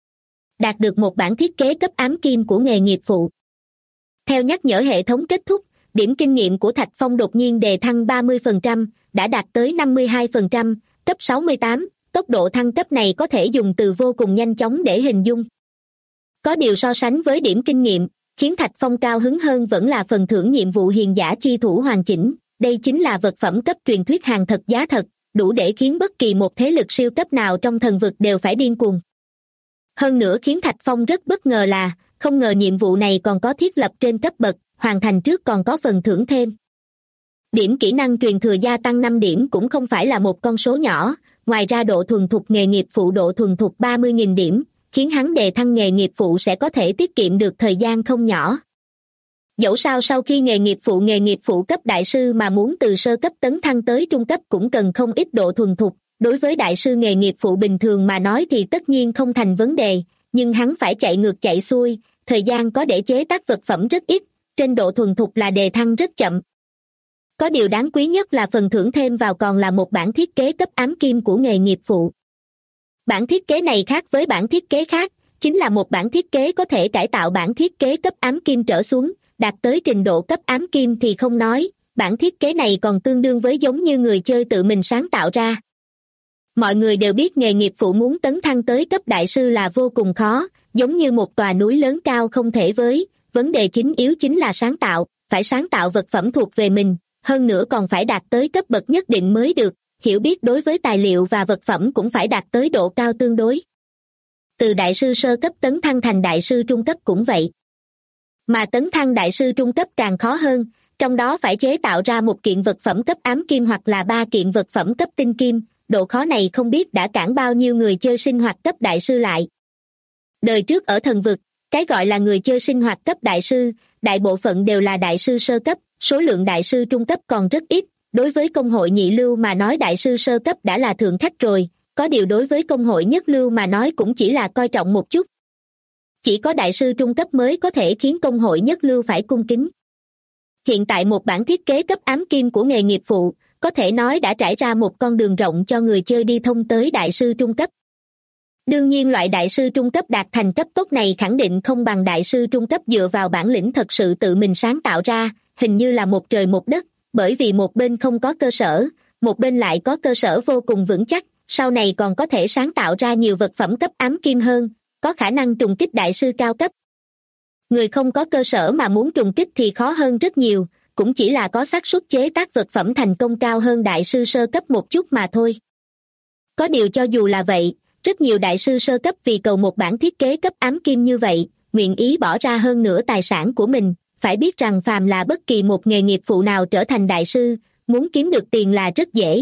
Đạt được một bản thiết kế cấp ám kim của nghề nghiệp phụ. Theo nhắc nhở hệ thống kết thúc, điểm kinh nghiệm của Thạch Phong đột nhiên đề thăng 30%, đã đạt tới 52%, cấp 68, tốc độ thăng cấp này có thể dùng từ vô cùng nhanh chóng để hình dung. Có điều so sánh với điểm kinh nghiệm, khiến Thạch Phong cao hứng hơn vẫn là phần thưởng nhiệm vụ hiền giả chi thủ hoàn chỉnh, đây chính là vật phẩm cấp truyền thuyết hàng thật giá thật, đủ để khiến bất kỳ một thế lực siêu cấp nào trong thần vực đều phải điên cuồng. Hơn nữa khiến Thạch Phong rất bất ngờ là, không ngờ nhiệm vụ này còn có thiết lập trên cấp bậc, hoàn thành trước còn có phần thưởng thêm. Điểm kỹ năng truyền thừa gia tăng 5 điểm cũng không phải là một con số nhỏ, ngoài ra độ thuần thục nghề nghiệp phụ độ thuần thục 30.000 điểm, khiến hắn đề thăng nghề nghiệp phụ sẽ có thể tiết kiệm được thời gian không nhỏ. Dẫu sao sau khi nghề nghiệp phụ cấp đại sư mà muốn từ sơ cấp tấn thăng tới trung cấp cũng cần không ít độ thuần thục, đối với đại sư nghề nghiệp phụ bình thường mà nói thì tất nhiên không thành vấn đề, nhưng hắn phải chạy ngược chạy xuôi, thời gian có để chế tác vật phẩm rất ít, trên độ thuần thục là đề thăng rất chậm. Có điều đáng quý nhất là phần thưởng thêm vào còn là một bản thiết kế cấp ám kim của nghề nghiệp phụ. Bản thiết kế này khác với bản thiết kế khác, chính là một bản thiết kế có thể cải tạo bản thiết kế cấp ám kim trở xuống, đạt tới trình độ cấp ám kim thì không nói, bản thiết kế này còn tương đương với giống như người chơi tự mình sáng tạo ra. Mọi người đều biết nghề nghiệp phụ muốn tấn thăng tới cấp đại sư là vô cùng khó, giống như một tòa núi lớn cao không thể với, vấn đề chính yếu chính là sáng tạo, phải sáng tạo vật phẩm thuộc về mình, hơn nữa còn phải đạt tới cấp bậc nhất định mới được, hiểu biết đối với tài liệu và vật phẩm cũng phải đạt tới độ cao tương đối. Từ đại sư sơ cấp tấn thăng thành đại sư trung cấp cũng vậy. Mà tấn thăng đại sư trung cấp càng khó hơn, trong đó phải chế tạo ra một kiện vật phẩm cấp ám kim hoặc là 3 kiện vật phẩm cấp tinh kim, độ khó này không biết đã cản bao nhiêu người chơi sinh hoạt cấp đại sư lại. Đời trước ở thần vực, cái gọi là người chơi sinh hoạt cấp đại sư, đại bộ phận đều là đại sư sơ cấp, số lượng đại sư trung cấp còn rất ít, đối với công hội nhị lưu mà nói đại sư sơ cấp đã là thượng khách rồi, có điều đối với công hội nhất lưu mà nói cũng chỉ là coi trọng một chút. Chỉ có đại sư trung cấp mới có thể khiến công hội nhất lưu phải cung kính. Hiện tại một bản thiết kế cấp ám kim của nghề nghiệp phụ, có thể nói đã trải ra một con đường rộng cho người chơi đi thông tới đại sư trung cấp. Đương nhiên loại đại sư trung cấp đạt thành cấp tốt này khẳng định không bằng đại sư trung cấp dựa vào bản lĩnh thật sự tự mình sáng tạo ra, hình như là một trời một đất, bởi vì một bên không có cơ sở, một bên lại có cơ sở vô cùng vững chắc, sau này còn có thể sáng tạo ra nhiều vật phẩm cấp ám kim hơn, có khả năng trùng kích đại sư cao cấp. Người không có cơ sở mà muốn trùng kích thì khó hơn rất nhiều, cũng chỉ là có xác suất chế tác vật phẩm thành công cao hơn đại sư sơ cấp một chút mà thôi. Có điều cho dù là vậy, rất nhiều đại sư sơ cấp vì cầu một bản thiết kế cấp ám kim như vậy, nguyện ý bỏ ra hơn nửa tài sản của mình. Phải biết rằng phàm là bất kỳ một nghề nghiệp phụ nào trở thành đại sư, muốn kiếm được tiền là rất dễ.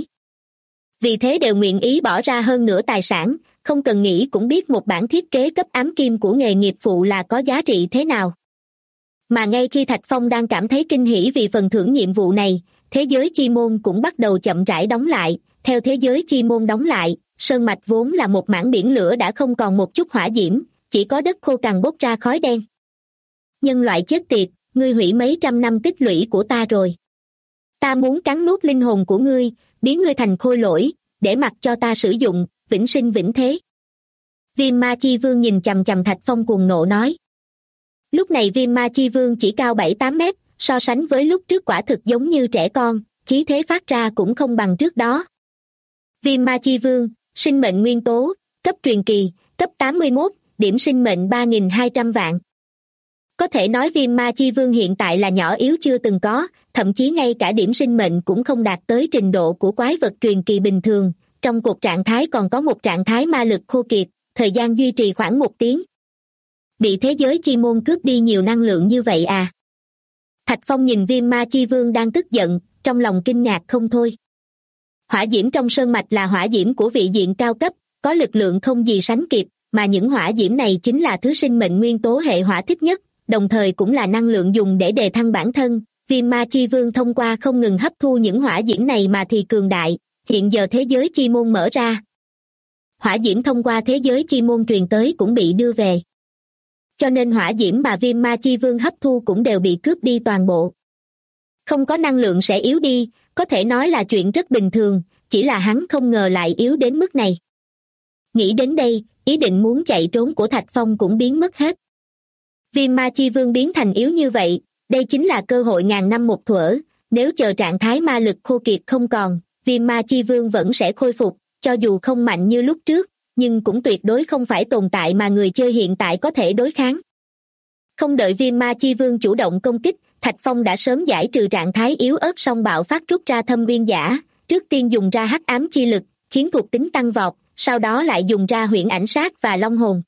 Vì thế đều nguyện ý bỏ ra hơn nửa tài sản, không cần nghĩ cũng biết một bản thiết kế cấp ám kim của nghề nghiệp phụ là có giá trị thế nào. Mà ngay khi Thạch Phong đang cảm thấy kinh hỉ vì phần thưởng nhiệm vụ này, thế giới chi môn cũng bắt đầu chậm rãi đóng lại. Theo thế giới chi môn đóng lại, sơn mạch vốn là một mảng biển lửa đã không còn một chút hỏa diễm, chỉ có đất khô cằn bốc ra khói đen. Nhân loại chết tiệt, ngươi hủy mấy trăm năm tích lũy của ta rồi. Ta muốn cắn nuốt linh hồn của ngươi, biến ngươi thành khôi lỗi, để mặc cho ta sử dụng, vĩnh sinh vĩnh thế. Viêm Ma Chi Vương nhìn chằm chằm Thạch Phong cuồng nộ nói. Lúc này Viêm Ma Chi Vương chỉ cao 7-8 mét, so sánh với lúc trước quả thực giống như trẻ con, khí thế phát ra cũng không bằng trước đó. Viêm Ma Chi Vương, sinh mệnh nguyên tố, cấp truyền kỳ, cấp 81, điểm sinh mệnh 3.200 vạn. Có thể nói Viêm Ma Chi Vương hiện tại là nhỏ yếu chưa từng có, thậm chí ngay cả điểm sinh mệnh cũng không đạt tới trình độ của quái vật truyền kỳ bình thường. Trong cột trạng thái còn có một trạng thái ma lực khô kiệt, thời gian duy trì khoảng 1 tiếng. Bị thế giới chi môn cướp đi nhiều năng lượng như vậy à? Thạch Phong nhìn Viêm Ma Chi Vương đang tức giận, trong lòng kinh ngạc không thôi. Hỏa diễm trong sơn mạch là hỏa diễm của vị diện cao cấp, có lực lượng không gì sánh kịp, mà những hỏa diễm này chính là thứ sinh mệnh nguyên tố hệ hỏa thích nhất, đồng thời cũng là năng lượng dùng để đề thăng bản thân. Viêm Ma Chi Vương thông qua không ngừng hấp thu những hỏa diễm này mà thì cường đại, hiện giờ thế giới chi môn mở ra. Hỏa diễm thông qua thế giới chi môn truyền tới cũng bị đưa về. Cho nên hỏa diễm mà Viêm Ma Chi Vương hấp thu cũng đều bị cướp đi toàn bộ. Không có năng lượng sẽ yếu đi, có thể nói là chuyện rất bình thường, chỉ là hắn không ngờ lại yếu đến mức này. Nghĩ đến đây, ý định muốn chạy trốn của Thạch Phong cũng biến mất hết. Viêm Ma Chi Vương biến thành yếu như vậy, đây chính là cơ hội ngàn năm một thuở, nếu chờ trạng thái ma lực khô kiệt không còn, Viêm Ma Chi Vương vẫn sẽ khôi phục, cho dù không mạnh như lúc trước, nhưng cũng tuyệt đối không phải tồn tại mà người chơi hiện tại có thể đối kháng. Không đợi Viêm Ma Chi Vương chủ động công kích, Thạch Phong đã sớm giải trừ trạng thái yếu ớt song bạo phát rút ra thâm viên giả, trước tiên dùng ra hắc ám chi lực, khiến thuộc tính tăng vọt, sau đó lại dùng ra huyễn ảnh sát và long hồn.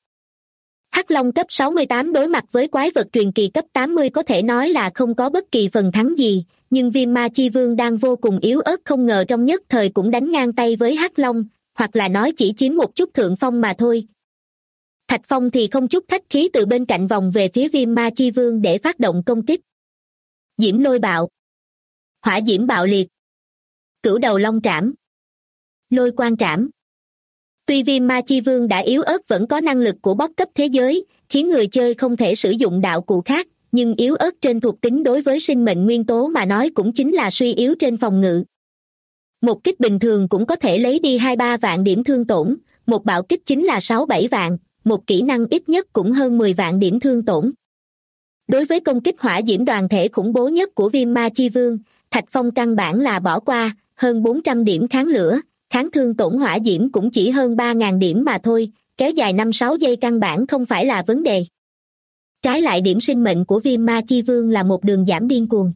Hắc Long cấp 68 đối mặt với quái vật truyền kỳ cấp 80 có thể nói là không có bất kỳ phần thắng gì, nhưng Viêm Ma Chi Vương đang vô cùng yếu ớt không ngờ trong nhất thời cũng đánh ngang tay với Hắc Long, hoặc là nói chỉ chiếm một chút thượng phong mà thôi. Thạch Phong thì không chút khách khí từ bên cạnh vòng về phía Viêm Ma Chi Vương để phát động công kích. Diễm lôi bạo, hỏa diễm bạo liệt, cửu đầu long trảm, lôi quang trảm. Tuy Viêm Ma Chi Vương đã yếu ớt vẫn có năng lực của boss cấp thế giới, khiến người chơi không thể sử dụng đạo cụ khác, nhưng yếu ớt trên thuộc tính đối với sinh mệnh nguyên tố mà nói cũng chính là suy yếu trên phòng ngự. Một kích bình thường cũng có thể lấy đi 2-3 vạn điểm thương tổn, một bạo kích chính là 6-7 vạn, một kỹ năng ít nhất cũng hơn 10 vạn điểm thương tổn. Đối với công kích hỏa diễm đoàn thể khủng bố nhất của Viêm Ma Chi Vương, Thạch Phong căn bản là bỏ qua, hơn 400 điểm kháng lửa, kháng thương tổn hỏa diễm cũng chỉ hơn 3.000 điểm mà thôi, kéo dài 5-6 giây căn bản không phải là vấn đề. Trái lại điểm sinh mệnh của Viêm Ma Chi Vương là một đường giảm điên cuồng.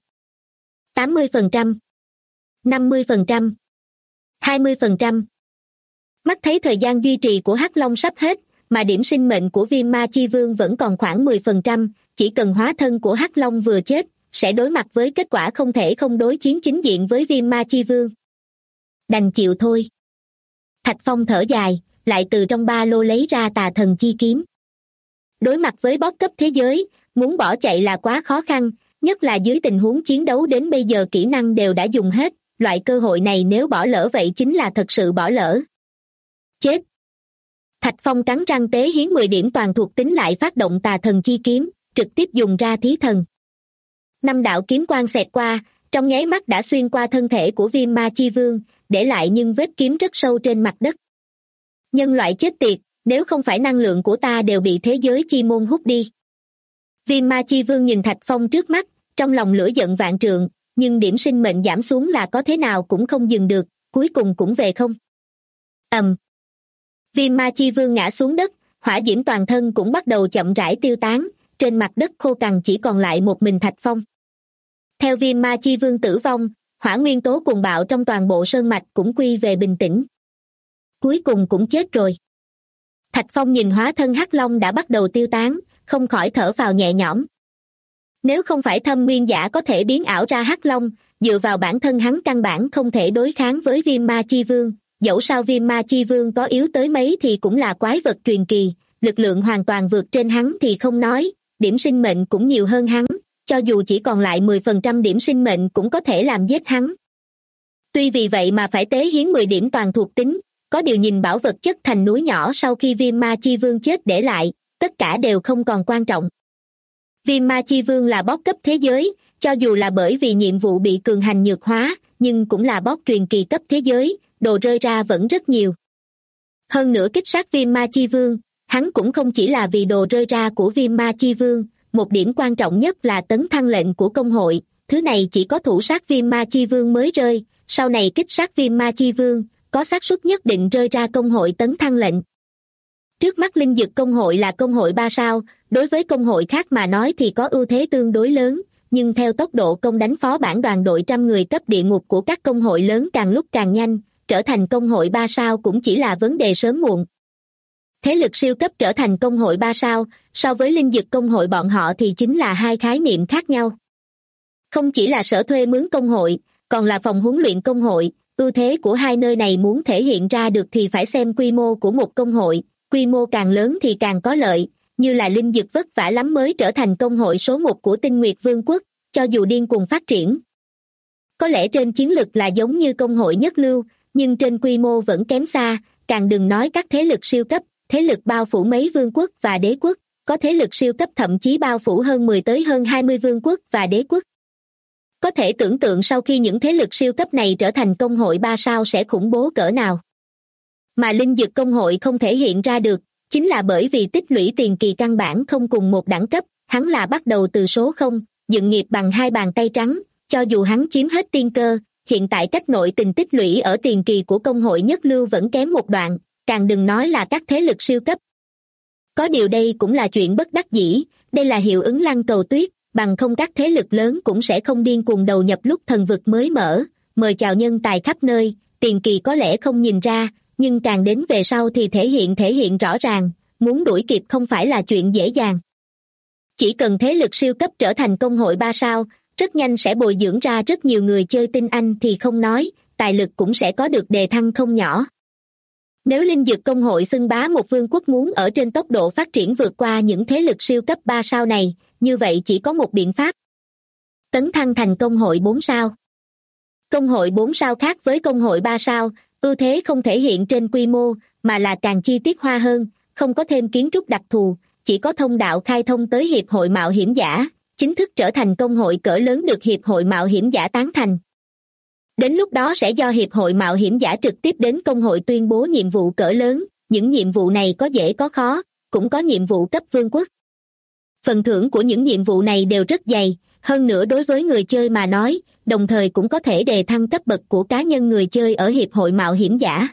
80%, 50%, 20%. Mắt thấy thời gian duy trì của Hắc Long sắp hết, mà điểm sinh mệnh của Viêm Ma Chi Vương vẫn còn khoảng 10%, chỉ cần hóa thân của Hắc Long vừa chết, sẽ đối mặt với kết quả không thể không đối chiến chính diện với Viêm Ma Chi Vương. Đành chịu thôi. Thạch Phong thở dài, lại từ trong ba lô lấy ra Tà Thần Chi Kiếm. Đối mặt với boss cấp thế giới, muốn bỏ chạy là quá khó khăn, nhất là dưới tình huống chiến đấu đến bây giờ kỹ năng đều đã dùng hết, loại cơ hội này nếu bỏ lỡ vậy chính là thật sự bỏ lỡ. Chết! Thạch Phong cắn răng tế hiến 10 điểm toàn thuộc tính lại phát động Tà Thần Chi Kiếm, trực tiếp dùng ra thí thần. 5 đạo kiếm quang xẹt qua, trong nháy mắt đã xuyên qua thân thể của Viêm Ma Chi Vương, để lại những vết kiếm rất sâu trên mặt đất. Nhân loại chết tiệt, nếu không phải năng lượng của ta đều bị thế giới chi môn hút đi. Viêm Ma Chi Vương nhìn Thạch Phong trước mắt, trong lòng lửa giận vạn trượng, nhưng điểm sinh mệnh giảm xuống là có thế nào cũng không dừng được, cuối cùng cũng về không. Viêm Ma Chi Vương ngã xuống đất, hỏa diễm toàn thân cũng bắt đầu chậm rãi tiêu tán, trên mặt đất khô cằn chỉ còn lại một mình Thạch Phong. Theo Viêm Ma Chi Vương tử vong, hỏa nguyên tố cuồng bạo trong toàn bộ sơn mạch cũng quy về bình tĩnh. Cuối cùng cũng chết rồi. Thạch Phong nhìn hóa thân hắc long đã bắt đầu tiêu tán, không khỏi thở phào nhẹ nhõm. Nếu không phải Thâm Nguyên Giả có thể biến ảo ra hắc long, dựa vào bản thân hắn căn bản không thể đối kháng với Viêm Ma Chi Vương. Dẫu sao Viêm Ma Chi Vương có yếu tới mấy thì cũng là quái vật truyền kỳ, lực lượng hoàn toàn vượt trên hắn thì không nói, điểm sinh mệnh cũng nhiều hơn hắn, cho dù chỉ còn lại 10% điểm sinh mệnh cũng có thể làm giết hắn. Tuy vì vậy mà phải tế hiến 10 điểm toàn thuộc tính, có điều nhìn bảo vật chất thành núi nhỏ sau khi Viêm Ma Chi Vương chết để lại, tất cả đều không còn quan trọng. Viêm Ma Chi Vương là boss cấp thế giới, cho dù là bởi vì nhiệm vụ bị cường hành nhược hóa, nhưng cũng là boss truyền kỳ cấp thế giới, đồ rơi ra vẫn rất nhiều. Hơn nữa kích sát Viêm Ma Chi Vương, hắn cũng không chỉ là vì đồ rơi ra của Viêm Ma Chi Vương, một điểm quan trọng nhất là tấn thăng lệnh của công hội, thứ này chỉ có thủ sát Viêm Ma Chi Vương mới rơi, sau này kích sát Viêm Ma Chi Vương, có xác suất nhất định rơi ra công hội tấn thăng lệnh. Trước mắt linh dực công hội là công hội 3 sao, đối với công hội khác mà nói thì có ưu thế tương đối lớn, nhưng theo tốc độ công đánh phó bản đoàn đội trăm người cấp địa ngục của các công hội lớn càng lúc càng nhanh, trở thành công hội 3 sao cũng chỉ là vấn đề sớm muộn. Thế lực siêu cấp trở thành công hội 3 sao, so với linh dực công hội bọn họ thì chính là hai khái niệm khác nhau. Không chỉ là sở thuê mướn công hội, còn là phòng huấn luyện công hội, ưu thế của hai nơi này muốn thể hiện ra được thì phải xem quy mô của một công hội, quy mô càng lớn thì càng có lợi, như là linh dực vất vả lắm mới trở thành công hội số 1 của Tinh Nguyệt Vương quốc, cho dù điên cuồng phát triển. Có lẽ trên chiến lực là giống như công hội nhất lưu, nhưng trên quy mô vẫn kém xa, càng đừng nói các thế lực siêu cấp, thế lực bao phủ mấy vương quốc và đế quốc, có thế lực siêu cấp thậm chí bao phủ hơn 10 tới hơn 20 vương quốc và đế quốc. Có thể tưởng tượng sau khi những thế lực siêu cấp này trở thành công hội 3 sao sẽ khủng bố cỡ nào. Mà linh dực công hội không thể hiện ra được, chính là bởi vì tích lũy tiền kỳ căn bản không cùng một đẳng cấp, hắn là bắt đầu từ số 0, dựng nghiệp bằng hai bàn tay trắng, cho dù hắn chiếm hết tiên cơ, hiện tại cách nội tình tích lũy ở tiền kỳ của công hội nhất lưu vẫn kém một đoạn, càng đừng nói là các thế lực siêu cấp. Có điều đây cũng là chuyện bất đắc dĩ, đây là hiệu ứng lăng cầu tuyết, bằng không các thế lực lớn cũng sẽ không điên cuồng đầu nhập lúc thần vực mới mở, mời chào nhân tài khắp nơi, tiền kỳ có lẽ không nhìn ra, nhưng càng đến về sau thì thể hiện rõ ràng, muốn đuổi kịp không phải là chuyện dễ dàng. Chỉ cần thế lực siêu cấp trở thành công hội 3 sao, rất nhanh sẽ bồi dưỡng ra rất nhiều người chơi tinh anh thì không nói, tài lực cũng sẽ có được đề thăng không nhỏ. Nếu linh dực công hội xưng bá một vương quốc muốn ở trên tốc độ phát triển vượt qua những thế lực siêu cấp 3 sao này, như vậy chỉ có một biện pháp. Tấn thăng thành công hội 4 sao. Công hội 4 sao khác với công hội 3 sao, ưu thế không thể hiện trên quy mô, mà là càng chi tiết hoa hơn, không có thêm kiến trúc đặc thù, chỉ có thông đạo khai thông tới Hiệp hội Mạo hiểm giả, chính thức trở thành công hội cỡ lớn được Hiệp hội Mạo hiểm giả tán thành. Đến lúc đó sẽ do Hiệp hội Mạo hiểm giả trực tiếp đến công hội tuyên bố nhiệm vụ cỡ lớn, những nhiệm vụ này có dễ có khó, cũng có nhiệm vụ cấp vương quốc. Phần thưởng của những nhiệm vụ này đều rất dày, hơn nữa đối với người chơi mà nói, đồng thời cũng có thể đề thăng cấp bậc của cá nhân người chơi ở Hiệp hội Mạo hiểm giả.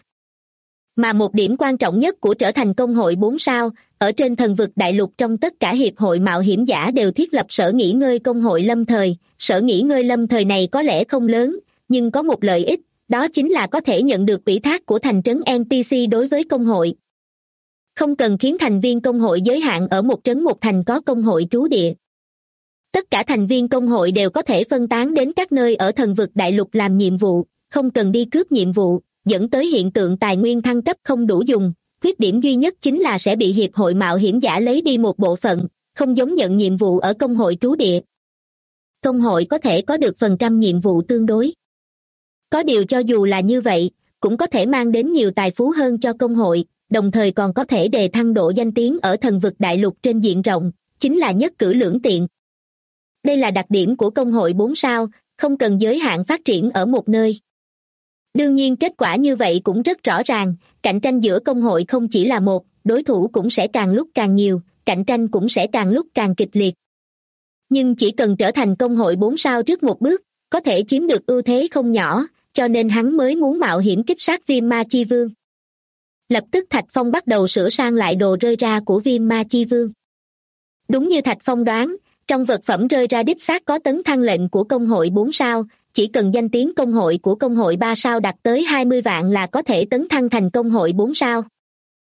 Mà một điểm quan trọng nhất của trở thành công hội 4 sao, ở trên thần vực đại lục trong tất cả Hiệp hội Mạo hiểm giả đều thiết lập sở nghỉ ngơi công hội lâm thời, sở nghỉ ngơi lâm thời này có lẽ không lớn, nhưng có một lợi ích, đó chính là có thể nhận được ủy thác của thành trấn NPC đối với công hội. Không cần khiến thành viên công hội giới hạn ở một trấn một thành có công hội trú địa. Tất cả thành viên công hội đều có thể phân tán đến các nơi ở thần vực đại lục làm nhiệm vụ, không cần đi cướp nhiệm vụ, dẫn tới hiện tượng tài nguyên thăng cấp không đủ dùng. Khuyết điểm duy nhất chính là sẽ bị Hiệp hội Mạo hiểm giả lấy đi một bộ phận, không giống nhận nhiệm vụ ở công hội trú địa. Công hội có thể có được phần trăm nhiệm vụ tương đối. Có điều cho dù là như vậy, cũng có thể mang đến nhiều tài phú hơn cho công hội, đồng thời còn có thể đề thăng độ danh tiếng ở thần vực đại lục trên diện rộng, chính là nhất cử lưỡng tiện. Đây là đặc điểm của công hội 4 sao, không cần giới hạn phát triển ở một nơi. Đương nhiên kết quả như vậy cũng rất rõ ràng, cạnh tranh giữa công hội không chỉ là một, đối thủ cũng sẽ càng lúc càng nhiều, cạnh tranh cũng sẽ càng lúc càng kịch liệt. Nhưng chỉ cần trở thành công hội 4 sao trước một bước, có thể chiếm được ưu thế không nhỏ, cho nên hắn mới muốn mạo hiểm kích sát Viêm Ma Chi Vương. Lập tức Thạch Phong bắt đầu sửa sang lại đồ rơi ra của Viêm Ma Chi Vương. Đúng như Thạch Phong đoán, trong vật phẩm rơi ra đích xác có tấn thăng lệnh của công hội 4 sao, chỉ cần danh tiếng công hội của công hội 3 sao đạt tới 20 vạn là có thể tấn thăng thành công hội 4 sao.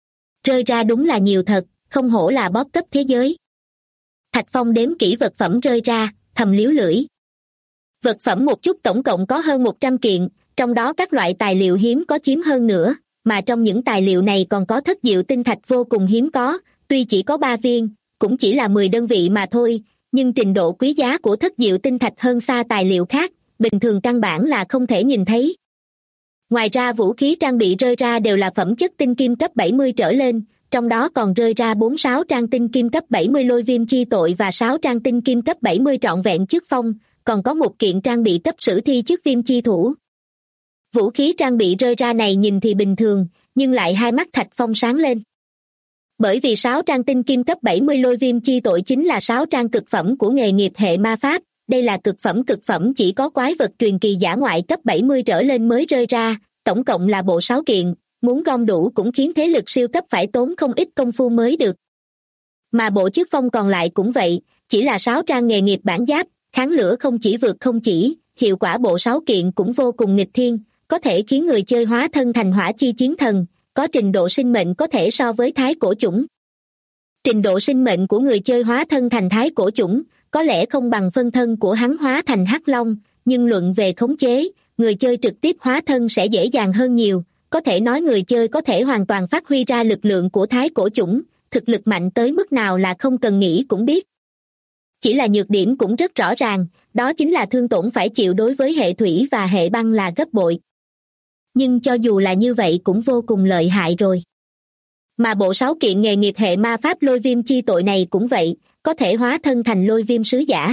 rơi ra đúng là nhiều thật, không hổ là boss cấp thế giới. Thạch Phong đếm kỹ vật phẩm rơi ra, thầm liếu lưỡi. Vật phẩm một chút tổng cộng có hơn 100 kiện, trong đó các loại tài liệu hiếm có chiếm hơn nữa, mà trong những tài liệu này còn có thất diệu tinh thạch vô cùng hiếm có, tuy chỉ có 3 viên, cũng chỉ là 10 đơn vị mà thôi, nhưng trình độ quý giá của thất diệu tinh thạch hơn xa tài liệu khác, bình thường căn bản là không thể nhìn thấy. Ngoài ra vũ khí trang bị rơi ra đều là phẩm chất tinh kim cấp 70 trở lên, trong đó còn rơi ra 46 trang tinh kim cấp 70 lôi viêm chi tội và 6 trang tinh kim cấp 70 trọn vẹn chức phong, còn có một kiện trang bị cấp sử thi chức viêm chi thủ. Vũ khí trang bị rơi ra này nhìn thì bình thường, nhưng lại hai mắt Thạch Phong sáng lên. Bởi vì 6 trang tinh kim cấp 70 lôi viêm chi tội chính là 6 trang cực phẩm của nghề nghiệp hệ ma pháp, đây là cực phẩm chỉ có quái vật truyền kỳ dã ngoại cấp 70 trở lên mới rơi ra, tổng cộng là bộ 6 kiện, muốn gom đủ cũng khiến thế lực siêu cấp phải tốn không ít công phu mới được. Mà bộ chức phong còn lại cũng vậy, chỉ là 6 trang nghề nghiệp bản giáp, kháng lửa không chỉ vượt không chỉ, hiệu quả bộ 6 kiện cũng vô cùng nghịch thiên, có thể khiến người chơi hóa thân thành hỏa chi chiến thần, có trình độ sinh mệnh có thể so với thái cổ chủng. Trình độ sinh mệnh của người chơi hóa thân thành thái cổ chủng có lẽ không bằng phân thân của hắn hóa thành hắc long, nhưng luận về khống chế, người chơi trực tiếp hóa thân sẽ dễ dàng hơn nhiều, có thể nói người chơi có thể hoàn toàn phát huy ra lực lượng của thái cổ chủng, thực lực mạnh tới mức nào là không cần nghĩ cũng biết. Chỉ là nhược điểm cũng rất rõ ràng, đó chính là thương tổn phải chịu đối với hệ thủy và hệ băng là gấp bội. Nhưng cho dù là như vậy cũng vô cùng lợi hại rồi. Mà bộ 6 kiện nghề nghiệp hệ ma pháp lôi viêm chi tội này cũng vậy, có thể hóa thân thành lôi viêm sứ giả.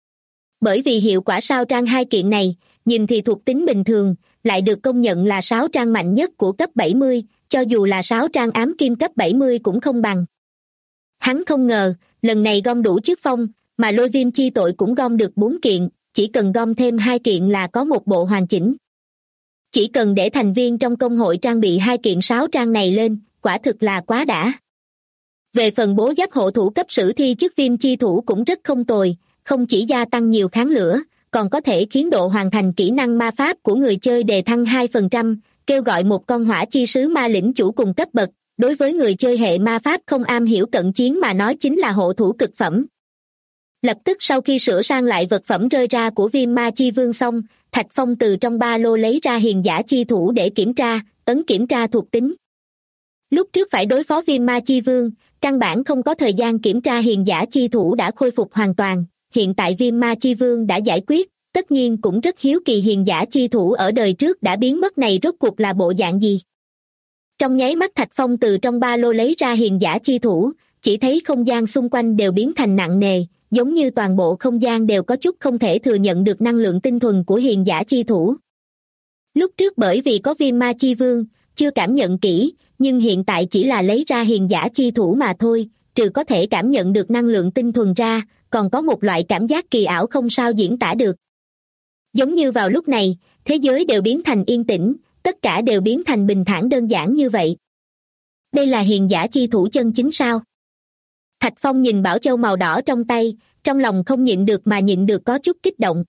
Bởi vì hiệu quả sao trang 2 kiện này, nhìn thì thuộc tính bình thường, lại được công nhận là 6 trang mạnh nhất của cấp 70, cho dù là 6 trang ám kim cấp 70 cũng không bằng. Hắn không ngờ, lần này gom đủ chức phong, mà lôi viêm chi tội cũng gom được 4 kiện, chỉ cần gom thêm 2 kiện là có một bộ hoàn chỉnh. Chỉ cần để thành viên trong công hội trang bị 2 kiện 6 trang này lên, quả thực là quá đã. Về phần bố giáp hộ thủ cấp sử thi chức viêm chi thủ cũng rất không tồi, không chỉ gia tăng nhiều kháng lửa, còn có thể khiến độ hoàn thành kỹ năng ma pháp của người chơi đề thăng 2%, kêu gọi một con hỏa chi sứ ma lĩnh chủ cùng cấp bậc, đối với người chơi hệ ma pháp không am hiểu cận chiến mà nói chính là hộ thủ cực phẩm. Lập tức sau khi sửa sang lại vật phẩm rơi ra của viêm ma chi vương xong, Thạch Phong từ trong ba lô lấy ra hiền giả chi thủ để kiểm tra, ấn kiểm tra thuộc tính. Lúc trước phải đối phó viêm ma chi vương, căn bản không có thời gian kiểm tra hiền giả chi thủ đã khôi phục hoàn toàn, hiện tại viêm ma chi vương đã giải quyết, tất nhiên cũng rất hiếu kỳ hiền giả chi thủ ở đời trước đã biến mất này rốt cuộc là bộ dạng gì. Trong nháy mắt Thạch Phong từ trong ba lô lấy ra hiền giả chi thủ, chỉ thấy không gian xung quanh đều biến thành nặng nề, giống như toàn bộ không gian đều có chút không thể thừa nhận được năng lượng tinh thuần của hiền giả chi thủ. Lúc trước bởi vì có viêm ma chi vương, chưa cảm nhận kỹ, nhưng hiện tại chỉ là lấy ra hiền giả chi thủ mà thôi, trừ có thể cảm nhận được năng lượng tinh thuần ra, còn có một loại cảm giác kỳ ảo không sao diễn tả được. Giống như vào lúc này, thế giới đều biến thành yên tĩnh, tất cả đều biến thành bình thản đơn giản như vậy. Đây là hiền giả chi thủ chân chính sao? Thạch Phong nhìn bảo châu màu đỏ trong tay, trong lòng không nhịn được mà nhịn được có chút kích động.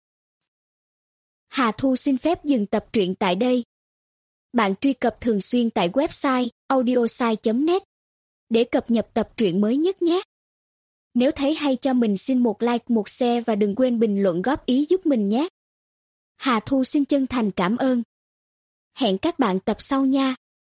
Hà Thu xin phép dừng tập truyện tại đây. Bạn truy cập thường xuyên tại website audiosai.net để cập nhật tập truyện mới nhất nhé. Nếu thấy hay cho mình xin một like, một share và đừng quên bình luận góp ý giúp mình nhé. Hà Thu xin chân thành cảm ơn. Hẹn các bạn tập sau nha.